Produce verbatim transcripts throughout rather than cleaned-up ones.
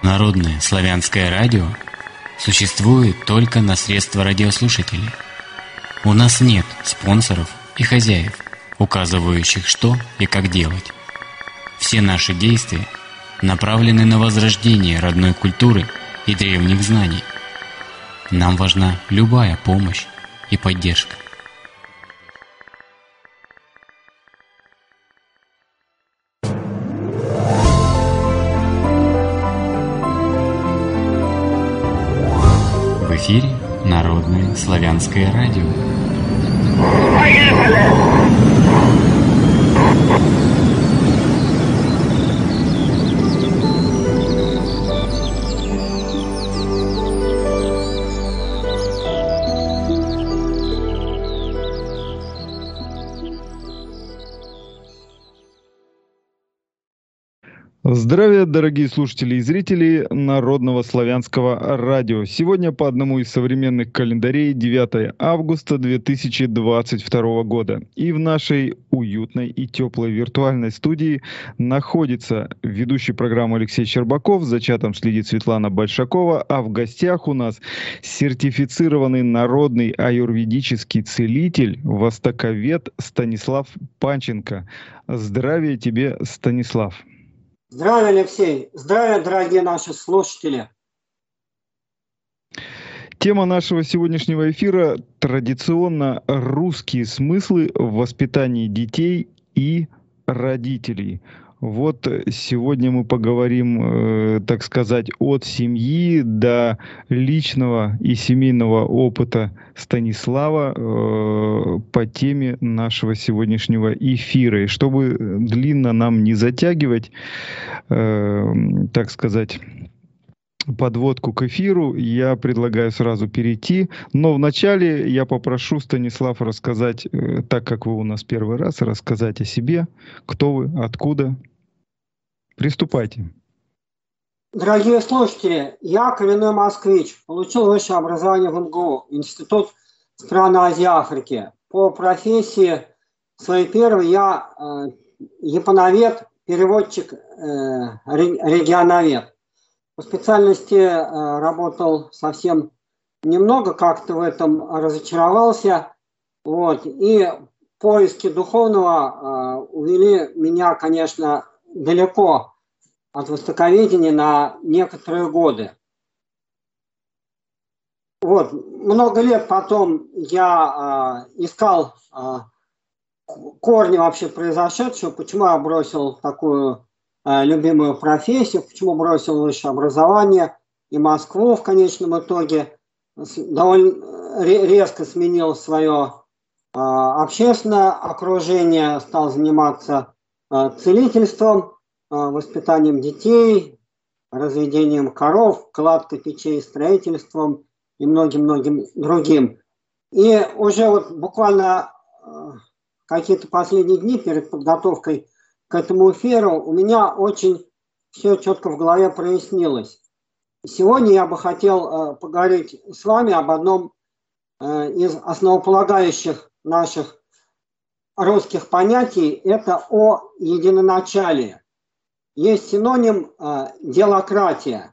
Народное славянское радио существует только на средства радиослушателей. У нас нет спонсоров и хозяев, указывающих, что и как делать. Все наши действия направлены на возрождение родной культуры и древних знаний. Нам важна любая помощь и поддержка. В эфире Народное славянское радио. Здравия, дорогие слушатели и зрители Народного славянского радио. Сегодня по одному из современных календарей девятое августа две тысячи двадцать второго года. И в нашей уютной и теплой виртуальной студии находится ведущий программы Алексей Щербаков, за чатом следит Светлана Большакова, а в гостях у нас сертифицированный народный аюрведический целитель, востоковед Станислав Панченко. Здравия тебе, Станислав. Здравия, Алексей. Здравия, дорогие наши слушатели. Тема нашего сегодняшнего эфира – традиционно русские смыслы в воспитании детей и родителей. Вот сегодня мы поговорим, э, так сказать, от семьи до личного и семейного опыта Станислава э, по теме нашего сегодняшнего эфира. И чтобы длинно нам не затягивать, э, так сказать, подводку к эфиру, я предлагаю сразу перейти. Но вначале я попрошу Станислав рассказать, э, так как вы у нас первый раз, рассказать о себе, кто вы, откуда. Приступайте. Дорогие слушатели, я коренной москвич, получил высшее образование в эм гэ у, Институт стран Азии и Африки. По профессии своей первой я э, японовед, переводчик, э, регионовед. По специальности э, работал совсем немного, как-то в этом разочаровался. Вот. И поиски духовного э, увели меня, конечно, далеко от востоковедения на некоторые годы. Вот. Много лет потом я э, искал э, корни вообще произошедшего, почему я бросил такую э, любимую профессию, почему бросил высшее образование и Москву в конечном итоге. Довольно резко сменил свое э, общественное окружение, стал заниматься э, целительством, воспитанием детей, разведением коров, кладкой печей, строительством и многим-многим другим. И уже вот буквально какие-то последние дни перед подготовкой к этому эфиру у меня очень все четко в голове прояснилось. Сегодня я бы хотел поговорить с вами об одном из основополагающих наших русских понятий, это о единоначалии. Есть синоним э, делократия.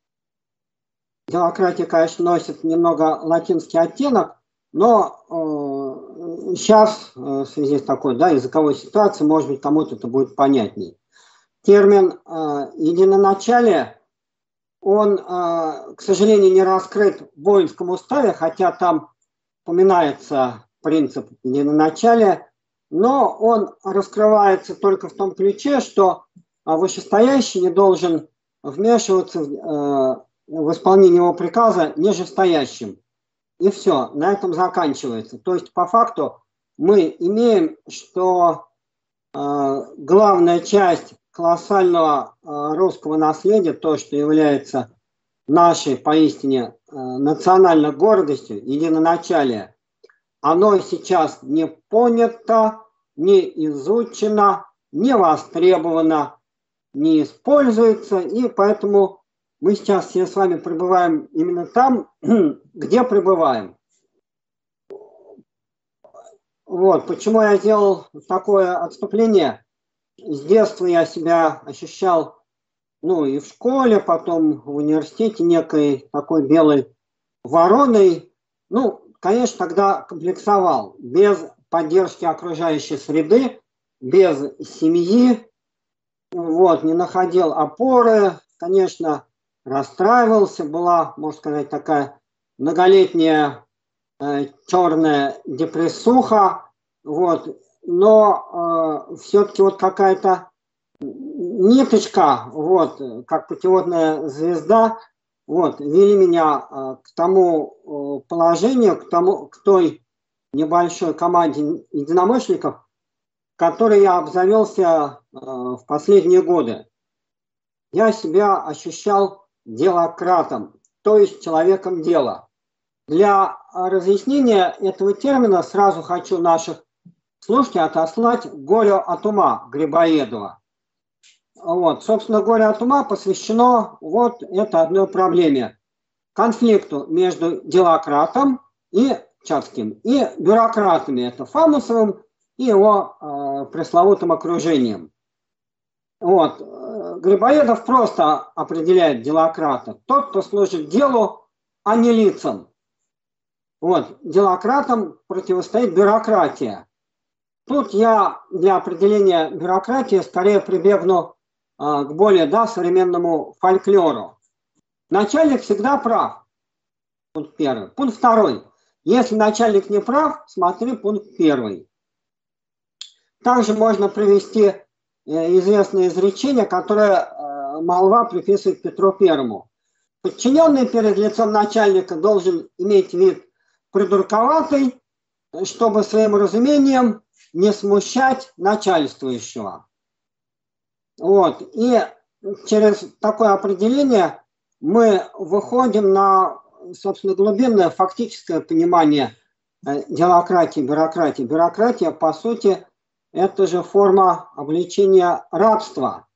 Делократия, конечно, носит немного латинский оттенок, но э, сейчас, э, в связи с такой да, языковой ситуацией, может быть, кому-то это будет понятней. Термин э, единоначалие, он, э, к сожалению, не раскрыт в воинском уставе, хотя там упоминается принцип единоначалия, но он раскрывается только в том ключе, что вышестоящий не должен вмешиваться в, э, в исполнение его приказа нижестоящим. И все, на этом заканчивается. То есть, по факту, мы имеем, что э, главная часть колоссального э, русского наследия, то, что является нашей поистине э, национальной гордостью, единоначалие, оно сейчас не понято, не изучено, не востребовано, не используется, и поэтому мы сейчас все с вами пребываем именно там, где пребываем. Вот, почему я сделал такое отступление. С детства я себя ощущал ну и в школе, потом в университете некой такой белой вороной. Ну, конечно, тогда комплексовал. Без поддержки окружающей среды, без семьи, вот, не находил опоры, конечно, расстраивался, была, можно сказать, такая многолетняя э, черная депрессуха, вот, но э, все-таки вот какая-то ниточка, вот, как путеводная звезда, вот, вели меня э, к тому э, положению, к тому, к той небольшой команде единомышленников, которой я обзавелся э, в последние годы. Я себя ощущал делократом, то есть человеком дела. Для разъяснения этого термина сразу хочу наших слушателей отослать к «Горю от ума» Грибоедова. Вот, собственно, «Горе от ума» посвящено вот этой одной проблеме. Конфликту между делократом и Чацким, и бюрократами, это Фамусовым и его э, пресловутым окружением. Вот. Грибоедов просто определяет делократа. Тот, кто служит делу, а не лицам. Вот. Делократам противостоит бюрократия. Тут я для определения бюрократии скорее прибегну э, к более да, современному фольклору. Начальник всегда прав. Пункт первый. Пункт второй. Если начальник не прав, смотри пункт первый. Также можно привести известное изречение, которое молва приписывает Петру Первому. Подчиненный перед лицом начальника должен иметь вид придурковатый, чтобы своим разумением не смущать начальствующего. Вот. И через такое определение мы выходим на, собственно, глубинное фактическое понимание делократии, бюрократии. Бюрократия, по сути, это же форма обличения рабства.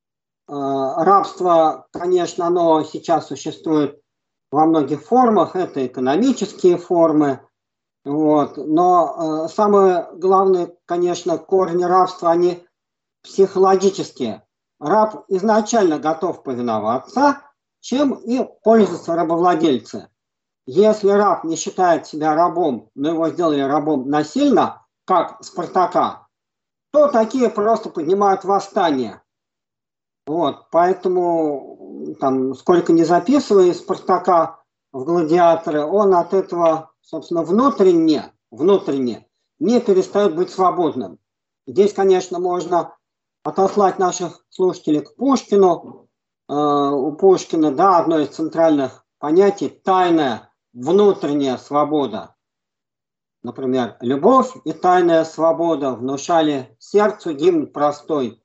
Рабство, конечно, оно сейчас существует во многих формах. Это экономические формы. Вот. Но самые главные, конечно, корни рабства, они психологические. Раб изначально готов повиноваться, чем и пользуются рабовладельцы. Если раб не считает себя рабом, но его сделали рабом насильно, как Спартака, то такие просто поднимают восстание. Вот, поэтому там, сколько не записывая Спартака в гладиаторы, он от этого, собственно, внутренне, внутренне не перестает быть свободным. Здесь, конечно, можно отослать наших слушателей к Пушкину. Э, у Пушкина, да, одно из центральных понятий – тайная внутренняя свобода. Например, любовь и тайная свобода внушали сердцу гимн простой.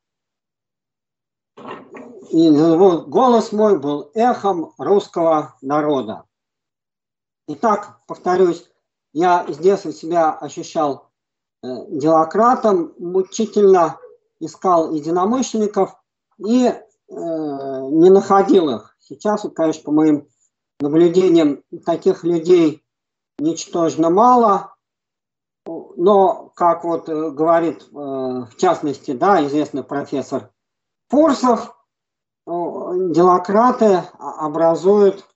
И голос мой был эхом русского народа. Итак, повторюсь, я с детства себя ощущал э, делократом, мучительно искал единомышленников и э, не находил их. Сейчас, вот, конечно, по моим наблюдениям, таких людей ничтожно мало. Но, как вот говорит, в частности, да, известный профессор Фурсов, делократы образуют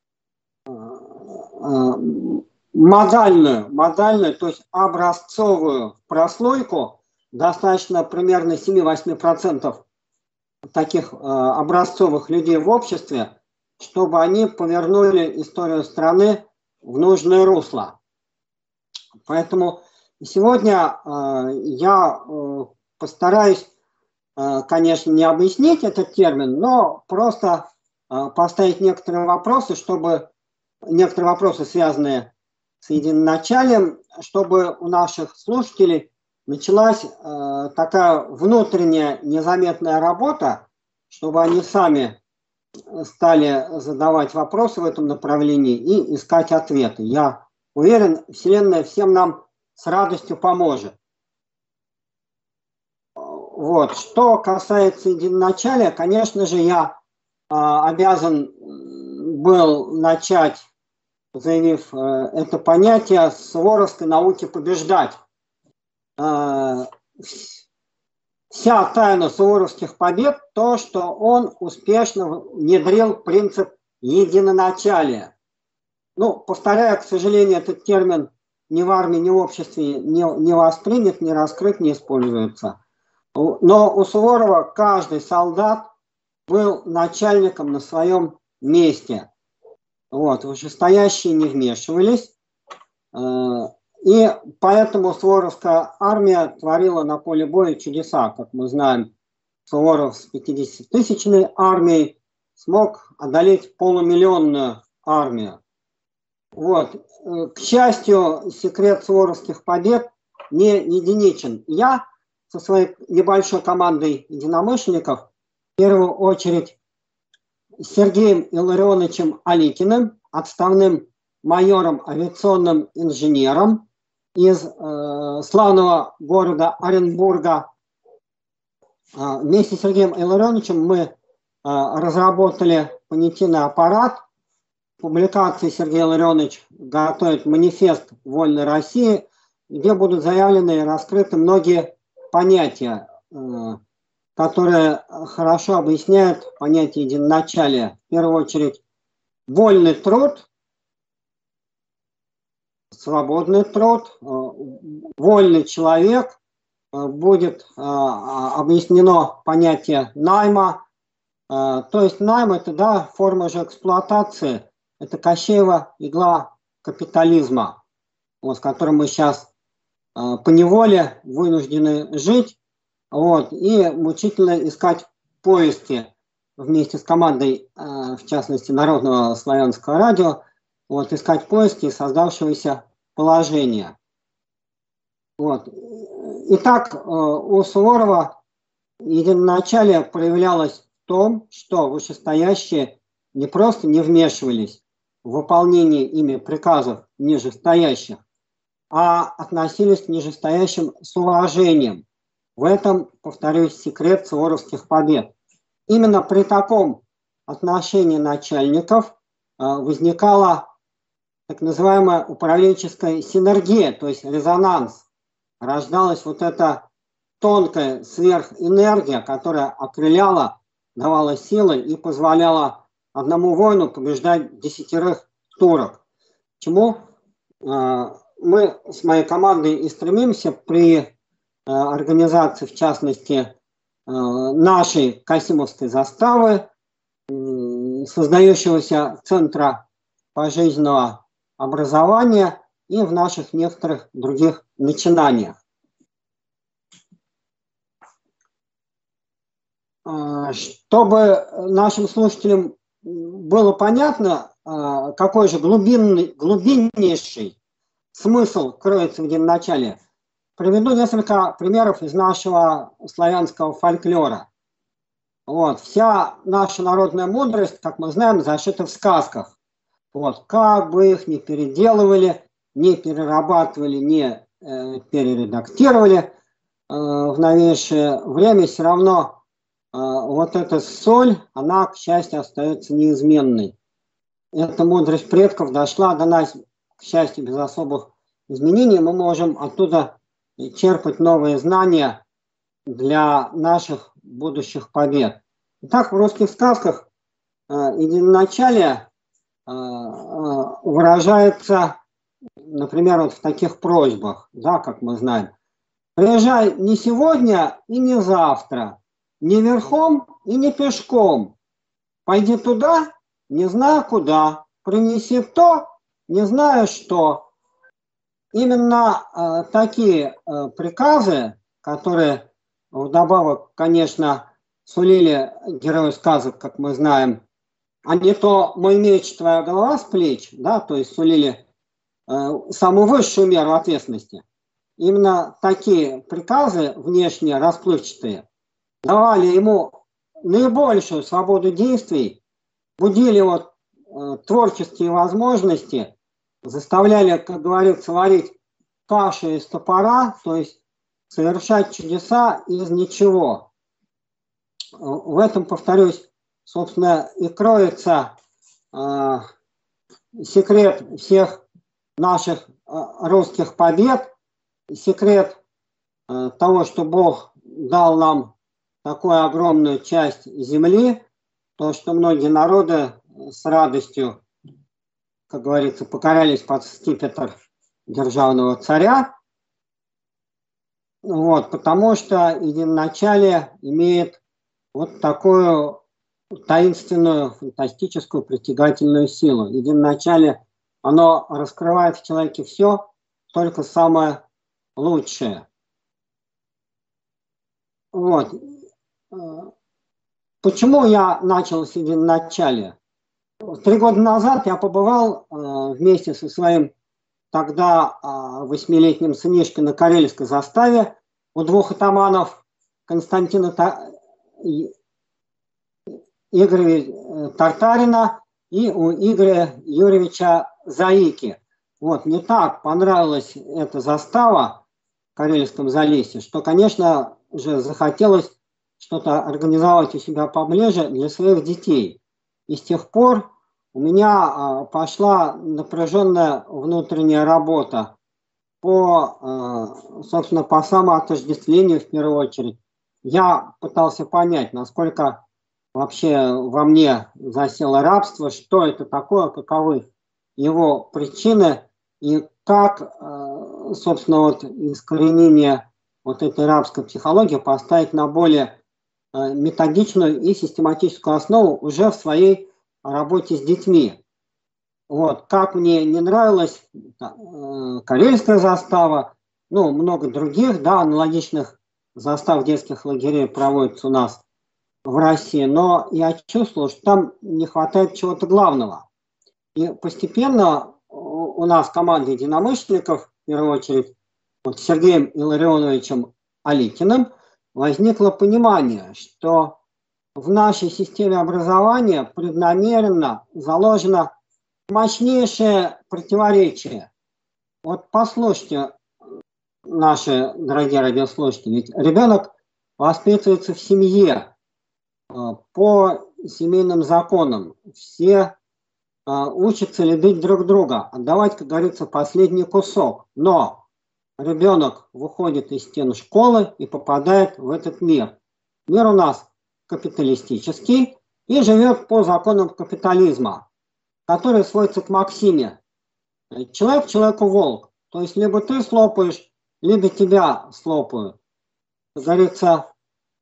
модальную, модальную, то есть образцовую прослойку, достаточно примерно семь-восемь процентов таких образцовых людей в обществе, чтобы они повернули историю страны в нужное русло. Поэтому сегодня э, я э, постараюсь, э, конечно, не объяснить этот термин, но просто э, поставить некоторые вопросы, чтобы некоторые вопросы, связанные с единоначалием, чтобы у наших слушателей началась э, такая внутренняя незаметная работа, чтобы они сами стали задавать вопросы в этом направлении и искать ответы. Я уверен, Вселенная всем нам с радостью поможет. Вот. Что касается единоначалия, конечно же, я э, обязан был начать, заявив э, это понятие, с Суворовской науки побеждать. Э, вся тайна суворовских побед то, что он успешно внедрил принцип единоначалия. Ну, повторяю, к сожалению, этот термин ни в армии, ни в обществе не, не воспринят, не раскрыт, не используется. Но у Суворова каждый солдат был начальником на своем месте. Вот, вышестоящие не вмешивались. И поэтому суворовская армия творила на поле боя чудеса. Как мы знаем, Суворов с пятидесятитысячной армией смог одолеть полумиллионную армию. Вот. К счастью, секрет суворовских побед не единичен. Я со своей небольшой командой единомышленников, в первую очередь с Сергеем Илларионовичем Аликиным, отставным майором, авиационным инженером из э, славного города Оренбурга. Э, вместе с Сергеем Илларионовичем мы э, разработали понятийный аппарат. В публикации Сергей Илларионович готовит манифест вольной России, где будут заявлены и раскрыты многие понятия, э, которые хорошо объясняют понятие единоначалия. В первую очередь, вольный труд, свободный труд, вольный человек, будет объяснено понятие найма. То есть найм – это, да, форма же эксплуатации, это Кощеева игла капитализма, вот, с которым мы сейчас поневоле вынуждены жить, вот, и мучительно искать поиски вместе с командой, в частности, Народного славянского радио, вот, искать поиски создавшегося положения. Вот. Итак, у Суворова единоначалие проявлялось в том, что вышестоящие не просто не вмешивались в выполнение ими приказов нижестоящих, а относились к нижестоящим с уважением. В этом, повторюсь, секрет суворовских побед. Именно при таком отношении начальников возникала так называемая управленческая синергия, то есть резонанс. Рождалась вот эта тонкая сверхэнергия, которая окрыляла, давала силы и позволяла одному воину побеждать десятерых турок. К чему мы с моей командой и стремимся при организации, в частности, нашей Касимовской заставы, создающегося центра пожизненного образования и в наших некоторых других начинаниях. Чтобы нашим слушателям было понятно, какой же глубинный, глубиннейший смысл кроется в единоначалии, приведу несколько примеров из нашего славянского фольклора. Вот. Вся наша народная мудрость, как мы знаем, зашита в сказках. Вот. Как бы их ни переделывали, не перерабатывали, не э, перередактировали э, в новейшее время, все равно э, вот эта соль, она, к счастью, остается неизменной. Эта мудрость предков дошла до нас, к счастью, без особых изменений. Мы можем оттуда черпать новые знания для наших будущих побед. Итак, в русских сказках э, единоначалие э, э, выражается, например, вот в таких просьбах, да, как мы знаем. Приезжай не сегодня и не завтра, не верхом и не пешком. Пойди туда, не знаю куда, принеси то, не знаю что. Именно э, такие э, приказы, которые вдобавок, конечно, сулили герою сказок, как мы знаем, а не то «мой меч, твоя голова с плеч», да, то есть сулили э, самую высшую меру ответственности. Именно такие приказы, внешне расплывчатые, давали ему наибольшую свободу действий, будили вот, э, творческие возможности, заставляли, как говорится, варить кашу из топора, то есть совершать чудеса из ничего. В этом, повторюсь, собственно, и кроется э, секрет всех наших э, русских побед, секрет э, того, что Бог дал нам такую огромную часть земли, то, что многие народы с радостью, как говорится, покорялись под скипетр державного царя, вот, потому что единоначалие имеет вот такую таинственную, фантастическую, притягательную силу. Единоначалие, оно раскрывает в человеке все, только самое лучшее. Вот. Почему я начал с единоначалия? Три года назад я побывал э, вместе со своим тогда э, восьмилетним сынишкой на Карельской заставе у двух атаманов Константина Та... Игоря Тартарина и у Игоря Юрьевича Заики. Вот, мне так понравилась эта застава в Карельском залесье, что, конечно же, захотелось что-то организовать у себя поближе для своих детей. И с тех пор у меня пошла напряженная внутренняя работа по, собственно, по самоотождествлению в первую очередь. Я пытался понять, насколько вообще во мне засело рабство, что это такое, каковы его причины и как, собственно, вот искоренение вот этой рабской психологии поставить на более методичную и систематическую основу уже в своей работе с детьми. Вот. Как мне не нравилась Карельская застава, ну, много других, да, аналогичных застав детских лагерей проводится у нас в России, но я чувствовал, что там не хватает чего-то главного. И постепенно у нас команда единомышленников, в первую очередь, вот Сергеем Илларионовичем Аликиным, возникло понимание, что в нашей системе образования преднамеренно заложено мощнейшее противоречие. Вот послушайте, наши дорогие радиослушатели, ведь ребенок воспитывается в семье по семейным законам. Все учатся любить друг друга, отдавать, как говорится, последний кусок. Но ребенок выходит из стен школы и попадает в этот мир. Мир у нас капиталистический и живет по законам капитализма, который сводится к максиме. Человек человеку волк. То есть либо ты слопаешь, либо тебя слопают. Как говорится,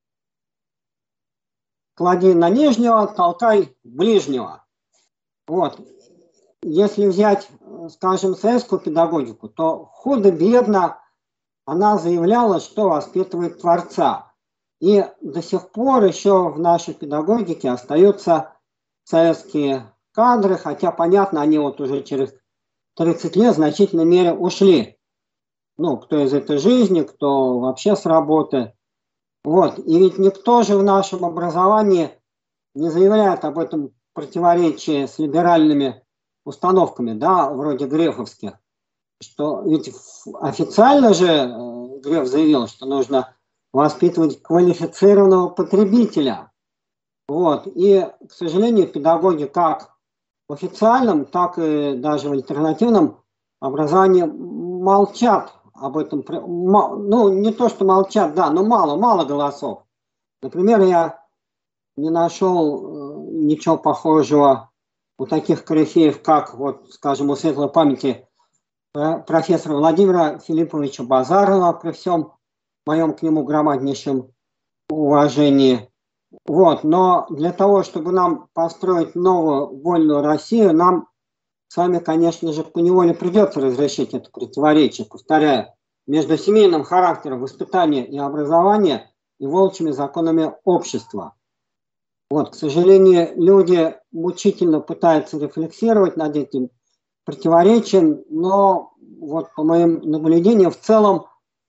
клади на нижнего, толкай ближнего. Вот. Если взять, скажем, советскую педагогику, то худо-бедно она заявляла, что воспитывает Творца. И до сих пор еще в нашей педагогике остаются советские кадры, хотя, понятно, они вот уже через тридцать лет в значительной мере ушли. Ну, кто из этой жизни, кто вообще с работы. Вот. И ведь никто же в нашем образовании не заявляет об этом противоречии с либеральными установками, да, вроде грефовских. Что ведь официально же Греф заявил, что нужно воспитывать квалифицированного потребителя. Вот. И, к сожалению, педагоги как в официальном, так и даже в альтернативном образовании молчат об этом. Ну, не то, что молчат, да, но мало, мало голосов. Например, я не нашел ничего похожего у таких корифеев, как, вот, скажем, у светлой памяти профессора Владимира Филипповича Базарова, при всем моем к нему громаднейшем уважении. Вот. Но для того, чтобы нам построить новую вольную Россию, нам с вами, конечно же, поневоле придется разрешить это противоречие, повторяю, между семейным характером воспитания и образования и волчьими законами общества. Вот, к сожалению, люди мучительно пытаются рефлексировать над этим противоречием, но вот по моим наблюдениям в целом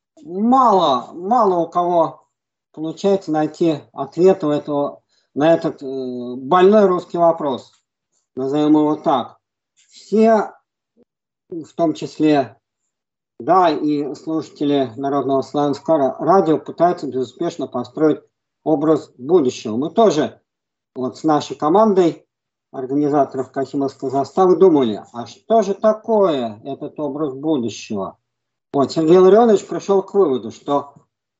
мало, мало у кого получается найти ответ у этого, на этот э, больной русский вопрос, назовем его так. Все, в том числе, да, и слушатели Народного славянского радио пытаются безуспешно построить образ будущего. Мы тоже вот с нашей командой организаторов Касимовской заставы думали, а что же такое этот образ будущего? Вот Сергей Ларионович пришел к выводу, что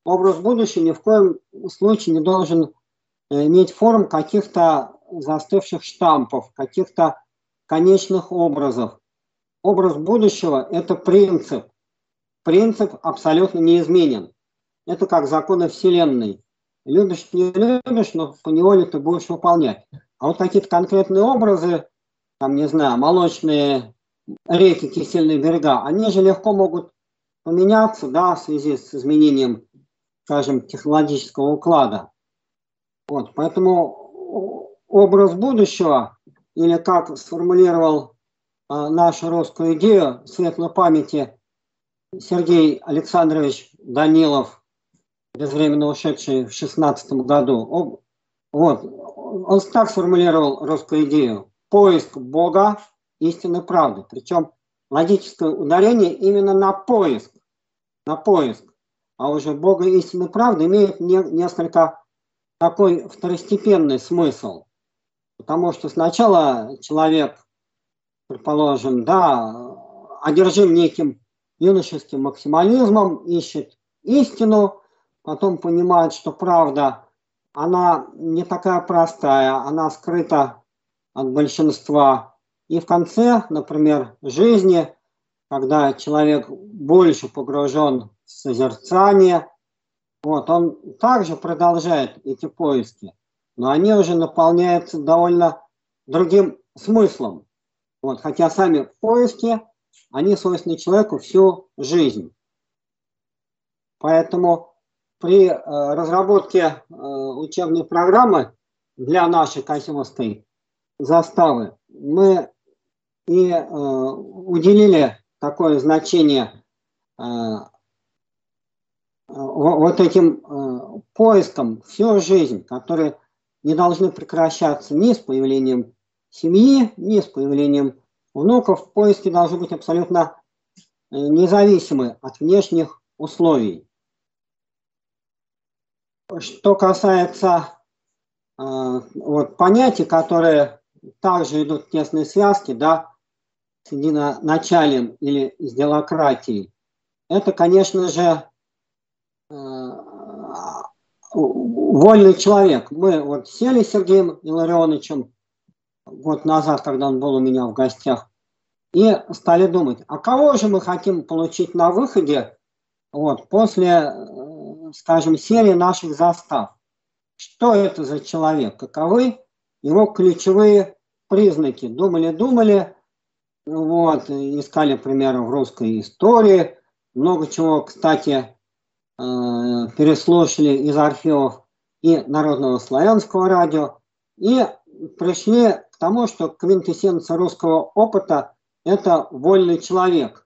образ будущего ни в коем случае не должен иметь форм каких-то застывших штампов, каких-то конечных образов. Образ будущего – это принцип. Принцип абсолютно неизменен. Это как законы Вселенной. Любишь, не любишь, но поневоле ты будешь выполнять. А вот какие-то конкретные образы, там, не знаю, молочные реки, кисельные берега, они же легко могут поменяться, да, в связи с изменением, скажем, технологического уклада. Вот, поэтому образ будущего, или как сформулировал э, нашу русскую идею светлой памяти Сергей Александрович Данилов, безвременно ушедший в шестнадцатом году, вот, он так сформулировал русскую идею: поиск Бога, истинной правды. Причем логическое ударение именно на поиск, на поиск. А уже Бога и истинной правды имеет не, несколько такой второстепенный смысл. Потому что сначала человек, предположим, да, одержим неким юношеским максимализмом, ищет истину, потом понимает, что правда, она не такая простая, она скрыта от большинства. И в конце, например, жизни, когда человек больше погружен в созерцание, вот, он также продолжает эти поиски, но они уже наполняются довольно другим смыслом. Вот, хотя сами поиски, они свойственны человеку всю жизнь. Поэтому при э, разработке э, учебной программы для нашей Касимовской заставы мы и э, уделили такое значение э, вот этим э, поискам всю жизнь, которые не должны прекращаться ни с появлением семьи, ни с появлением внуков. Поиски должны быть абсолютно независимы от внешних условий. Что касается э, вот, понятий, которые также идут в тесной связке, да, с единоначалием или с делократией, это, конечно же, э, вольный человек. Мы вот сели с Сергеем Илларионовичем год назад, когда он был у меня в гостях, и стали думать, а кого же мы хотим получить на выходе вот, после, скажем, серии наших застав. Что это за человек? Каковы его ключевые признаки? Думали-думали, вот, искали примеры в русской истории, много чего, кстати, переслушали из архивов и Народного славянского радио, и пришли к тому, что квинтэссенция русского опыта – это вольный человек.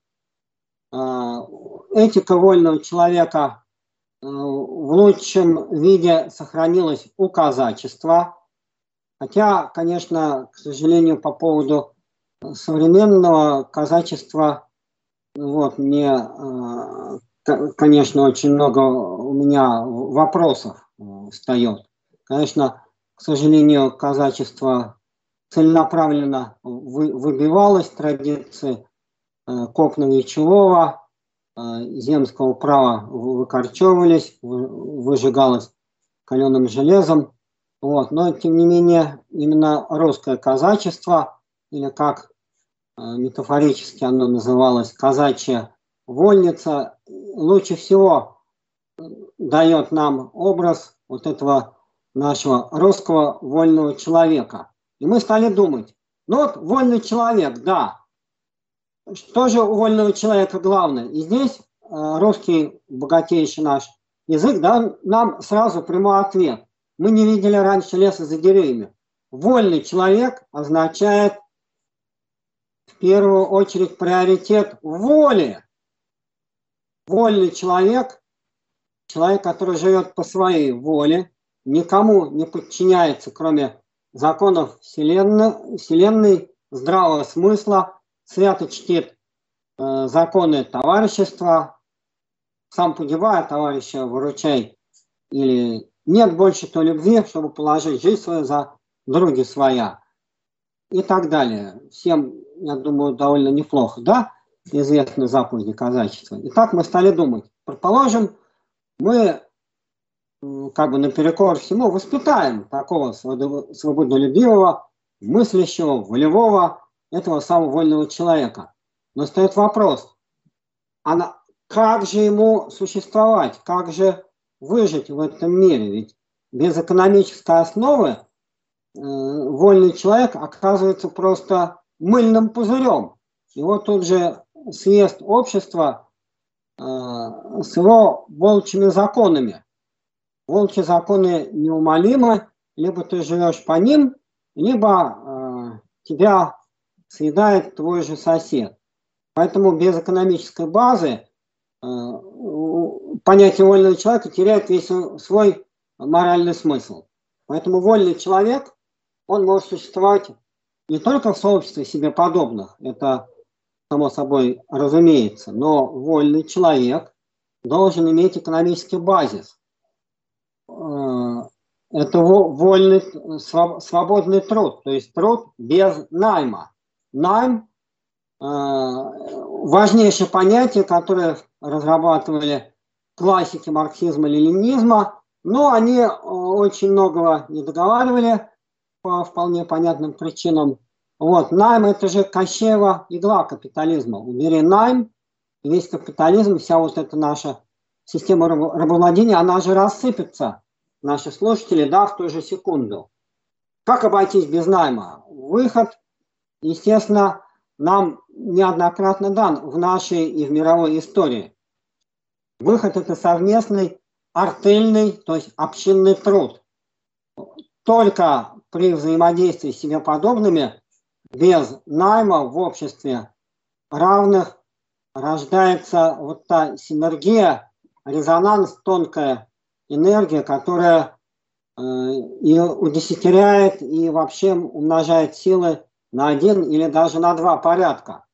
Этика вольного человека в лучшем виде сохранилась у казачества, хотя, конечно, к сожалению, по поводу современного казачества, вот, мне, конечно, очень много у меня вопросов встает. Конечно, к сожалению, казачество целенаправленно выбивалось, традиции копно-вечевого, земского права выкорчевывались, выжигалось каленым железом. Вот. Но, тем не менее, именно русское казачество, или как метафорически оно называлось, казачья вольница, лучше всего дает нам образ вот этого нашего русского вольного человека. И мы стали думать, ну вот вольный человек, да, что же у вольного человека главное? И здесь э, русский богатейший наш язык, да, нам сразу прямой ответ. Мы не видели раньше леса за деревьями. Вольный человек означает в первую очередь приоритет воли. Вольный человек, человек, который живет по своей воле, никому не подчиняется, кроме законов Вселенной, Вселенной, здравого смысла, свято чтит э, законы товарищества, сам погибая, товарища выручай, или нет больше той любви, чтобы положить жизнь свою за други своя, и так далее. Всем, я думаю, довольно неплохо, да, известны заповеди казачества. Итак, мы стали думать, предположим, мы как бы наперекор всему, воспитаем такого свободолюбивого, мыслящего, волевого, этого самого вольного человека. Но стоит вопрос, а на, как же ему существовать, как же выжить в этом мире? Ведь без экономической основы э, вольный человек оказывается просто мыльным пузырем. Его тут же съест общество э, с его волчьими законами. Волчьи законы неумолимы, либо ты живешь по ним, либо э, тебя съедает твой же сосед. Поэтому без экономической базы э, понятие вольного человека теряет весь свой моральный смысл. Поэтому вольный человек, он может существовать не только в сообществе себе подобных, это само собой разумеется, но вольный человек должен иметь экономический базис. Это вольный, свободный труд, то есть труд без найма. Найм – важнейшее понятие, которое разрабатывали классики марксизма-ленинизма, но они очень многого не договаривали по вполне понятным причинам. Вот, найм – это же Кощеева игла капитализма. Убери найм, весь капитализм, вся вот эта наша система рабовладения, она же рассыпется, наши слушатели, да, в ту же секунду. Как обойтись без найма? Выход, естественно, нам неоднократно дан в нашей и в мировой истории. Выход – это совместный артельный, то есть общинный труд. Только при взаимодействии с себе подобными, без найма в обществе равных, рождается вот та синергия, резонанс, тонкая энергия, которая э, и удесятеряет, и вообще умножает силы на один или даже на два порядка.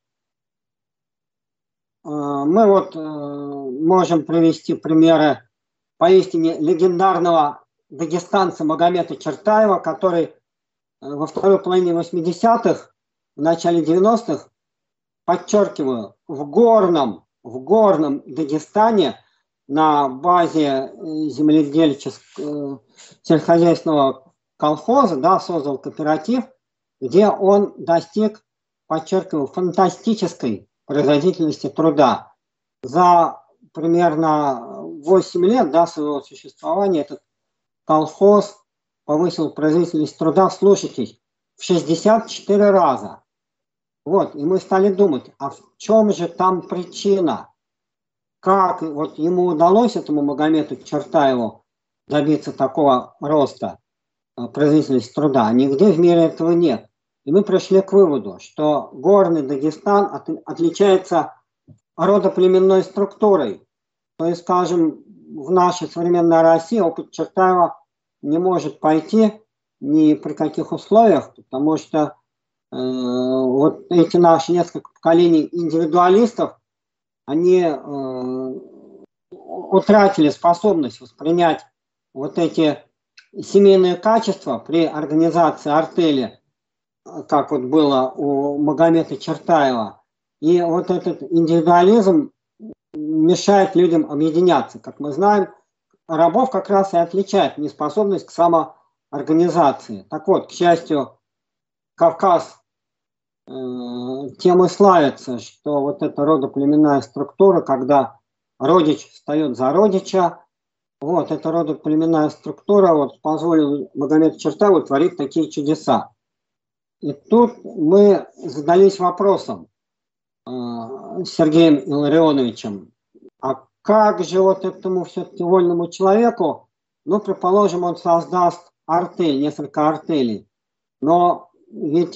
Э, мы вот э, можем привести примеры поистине легендарного дагестанца Магомета Чертаева, который э, во второй половине восьмидесятых, в начале девяностых, подчеркиваю, в горном, в горном Дагестане на базе земледельческого сельскохозяйственного колхоза, да, создал кооператив, где он достиг, подчеркиваю, фантастической производительности труда. За примерно восемь лет, да, своего существования этот колхоз повысил производительность труда, слушайте, в шестьдесят четыре раза. Вот, и мы стали думать, а в чем же там причина? Как вот ему удалось, этому Магомету Чертаеву, добиться такого роста производительности труда? Нигде в мире этого нет. И мы пришли к выводу, что горный Дагестан от, отличается родоплеменной структурой. То есть, скажем, в нашей современной России опыт Чертаева не может пойти ни при каких условиях, потому что э, вот эти наши несколько поколений индивидуалистов, они э, утратили способность воспринять вот эти семейные качества при организации артели, как вот было у Магомета Чертаева. И вот этот индивидуализм мешает людям объединяться. Как мы знаем, рабов как раз и отличает неспособность к самоорганизации. Так вот, к счастью, Кавказ э, тем и славится, что вот эта родоплеменная структура, когда родич встает за родича, вот эта родоплеменная структура вот, позволила Магомету Чертаеву творить такие чудеса. И тут мы задались вопросом э, с Сергеем Илларионовичем, а как же вот этому все-таки вольному человеку, ну, предположим, он создаст артель, несколько артелей, но ведь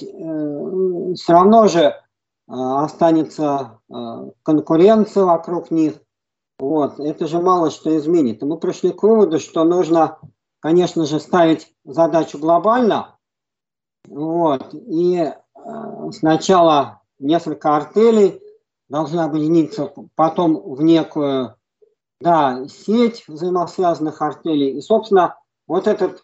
э, все равно же э, останется э, конкуренция вокруг них, вот, это же мало что изменит. И мы пришли к выводу, что нужно, конечно же, ставить задачу глобально, вот, и э, сначала несколько артелей должны объединиться потом в некую, да, сеть взаимосвязанных артелей. И, собственно, вот этот,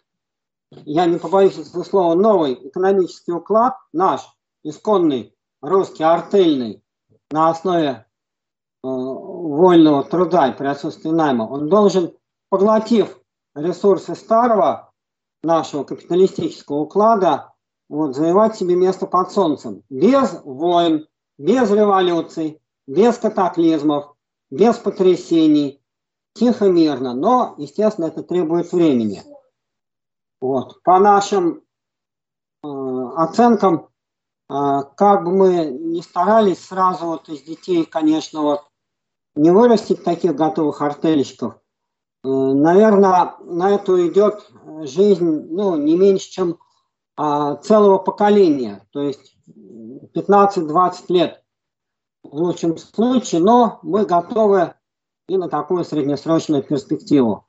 я не побоюсь этого слова, новый экономический уклад, наш, исконный, русский, артельный, на основе э, вольного труда и при отсутствии найма, он должен, поглотив ресурсы старого нашего капиталистического уклада вот, завоевать себе место под солнцем. Без войн, без революций, без катаклизмов, без потрясений, тихо, мирно. Но, естественно, это требует времени. Вот. По нашим э, оценкам, э, как бы мы ни старались сразу вот из детей, конечно, вот, не вырастить таких готовых артельщиков, э, наверное, на это уйдет жизнь ну, не меньше, чем э, целого поколения. То есть пятнадцать-двадцать лет в лучшем случае, но мы готовы и на такую среднесрочную перспективу.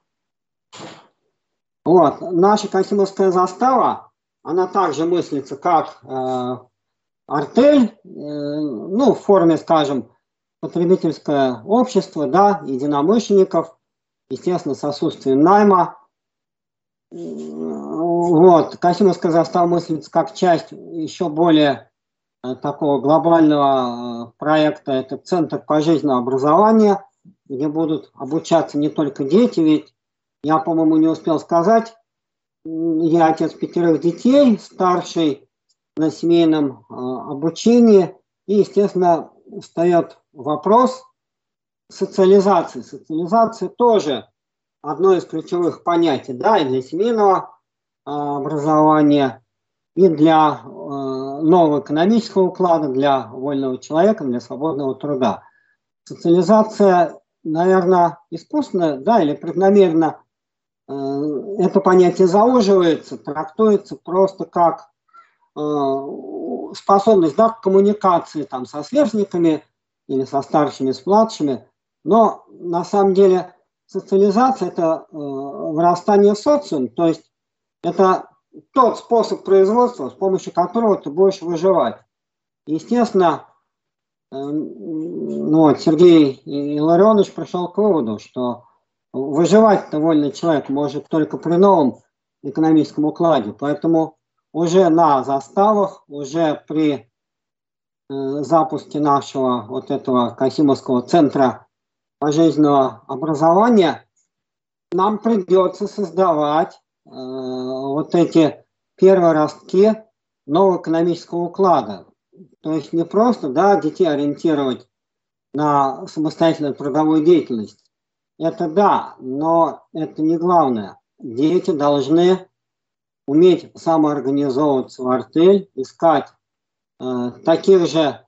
Вот. Наша Касимовская застава, она также мыслится как э, артель, э, ну, в форме, скажем, потребительское общество, да, единомышленников, естественно, с отсутствием найма. Вот. Касимовская застава мыслится как часть еще более э, такого глобального э, проекта, это Центр пожизненного образования, где будут обучаться не только дети, ведь я, по-моему, не успел сказать, я отец пятерых детей, старший на семейном э, обучении, и, естественно, встает вопрос социализации. Социализация тоже одно из ключевых понятий, да, и для семейного э, образования, и для э, нового экономического уклада, для вольного человека, для свободного труда. Социализация, наверное, искусственно, да, или преднамеренно это понятие зауживается, трактуется просто как э, способность да, к коммуникации там, со сверстниками или со старшими, с младшими. Но на самом деле социализация – это э, вырастание в социум, то есть это тот способ производства, с помощью которого ты будешь выживать. Естественно, э, ну, вот Сергей Илларионович пришел к выводу, что выживать-то вольный человек может только при новом экономическом укладе. Поэтому уже на заставах, уже при э, запуске нашего вот этого Касимовского центра пожизненного образования нам придется создавать э, вот эти первые ростки нового экономического уклада. То есть не просто да, детей ориентировать на самостоятельную трудовую деятельность. Это да, но это не главное. Дети должны уметь самоорганизовываться в артель, искать э, таких же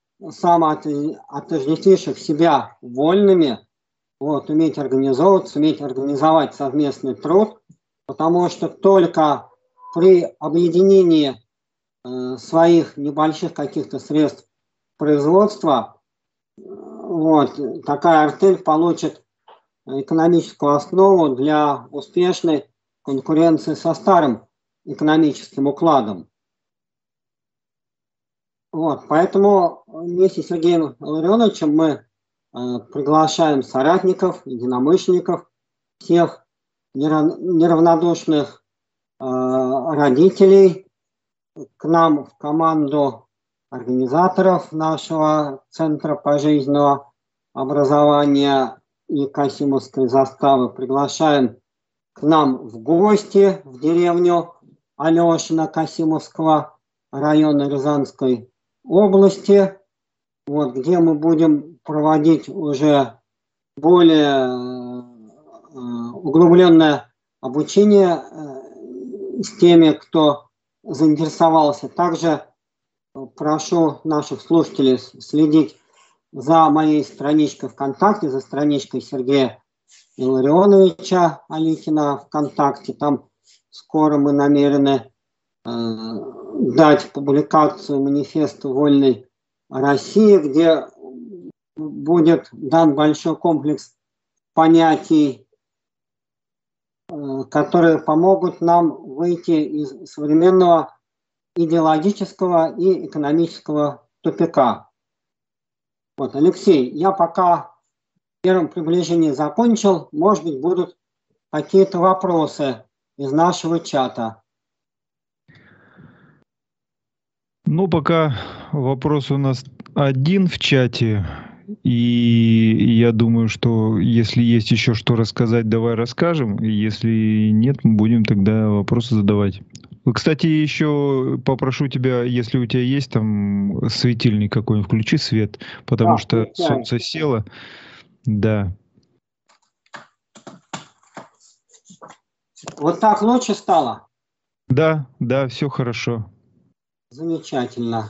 самоотождествивших себя вольными, вот, уметь организовываться, уметь организовать совместный труд, потому что только при объединении э, своих небольших каких-то средств производства вот, такая артель получит экономическую основу для успешной конкуренции со старым экономическим укладом. Вот, поэтому вместе с Сергеем Илларионовичем мы э, приглашаем соратников, единомышленников, всех неравнодушных э, родителей к нам в команду организаторов нашего Центра пожизненного образования и Касимовской заставы. Приглашаем к нам в гости в деревню Алешино Касимовского района Рязанской области, вот, где мы будем проводить уже более э, углубленное обучение э, с теми, кто заинтересовался. Также прошу наших слушателей следить за моей страничкой ВКонтакте, за страничкой Сергея Илларионовича Аликина ВКонтакте. Там скоро мы намерены э, дать публикацию манифеста «Вольной России», где будет дан большой комплекс понятий, э, которые помогут нам выйти из современного идеологического и экономического тупика. Вот, Алексей, я пока в первом приближении закончил. Может быть, будут какие-то вопросы из нашего чата. Ну, пока вопрос у нас один в чате. И я думаю, что если есть еще что рассказать, давай расскажем. Если нет, мы будем тогда вопросы задавать. Кстати, еще попрошу тебя, если у тебя есть там светильник какой-нибудь, включи свет, потому Да, что включаю. солнце село. Да. Вот так лучше стало? Да, да, все хорошо. Замечательно.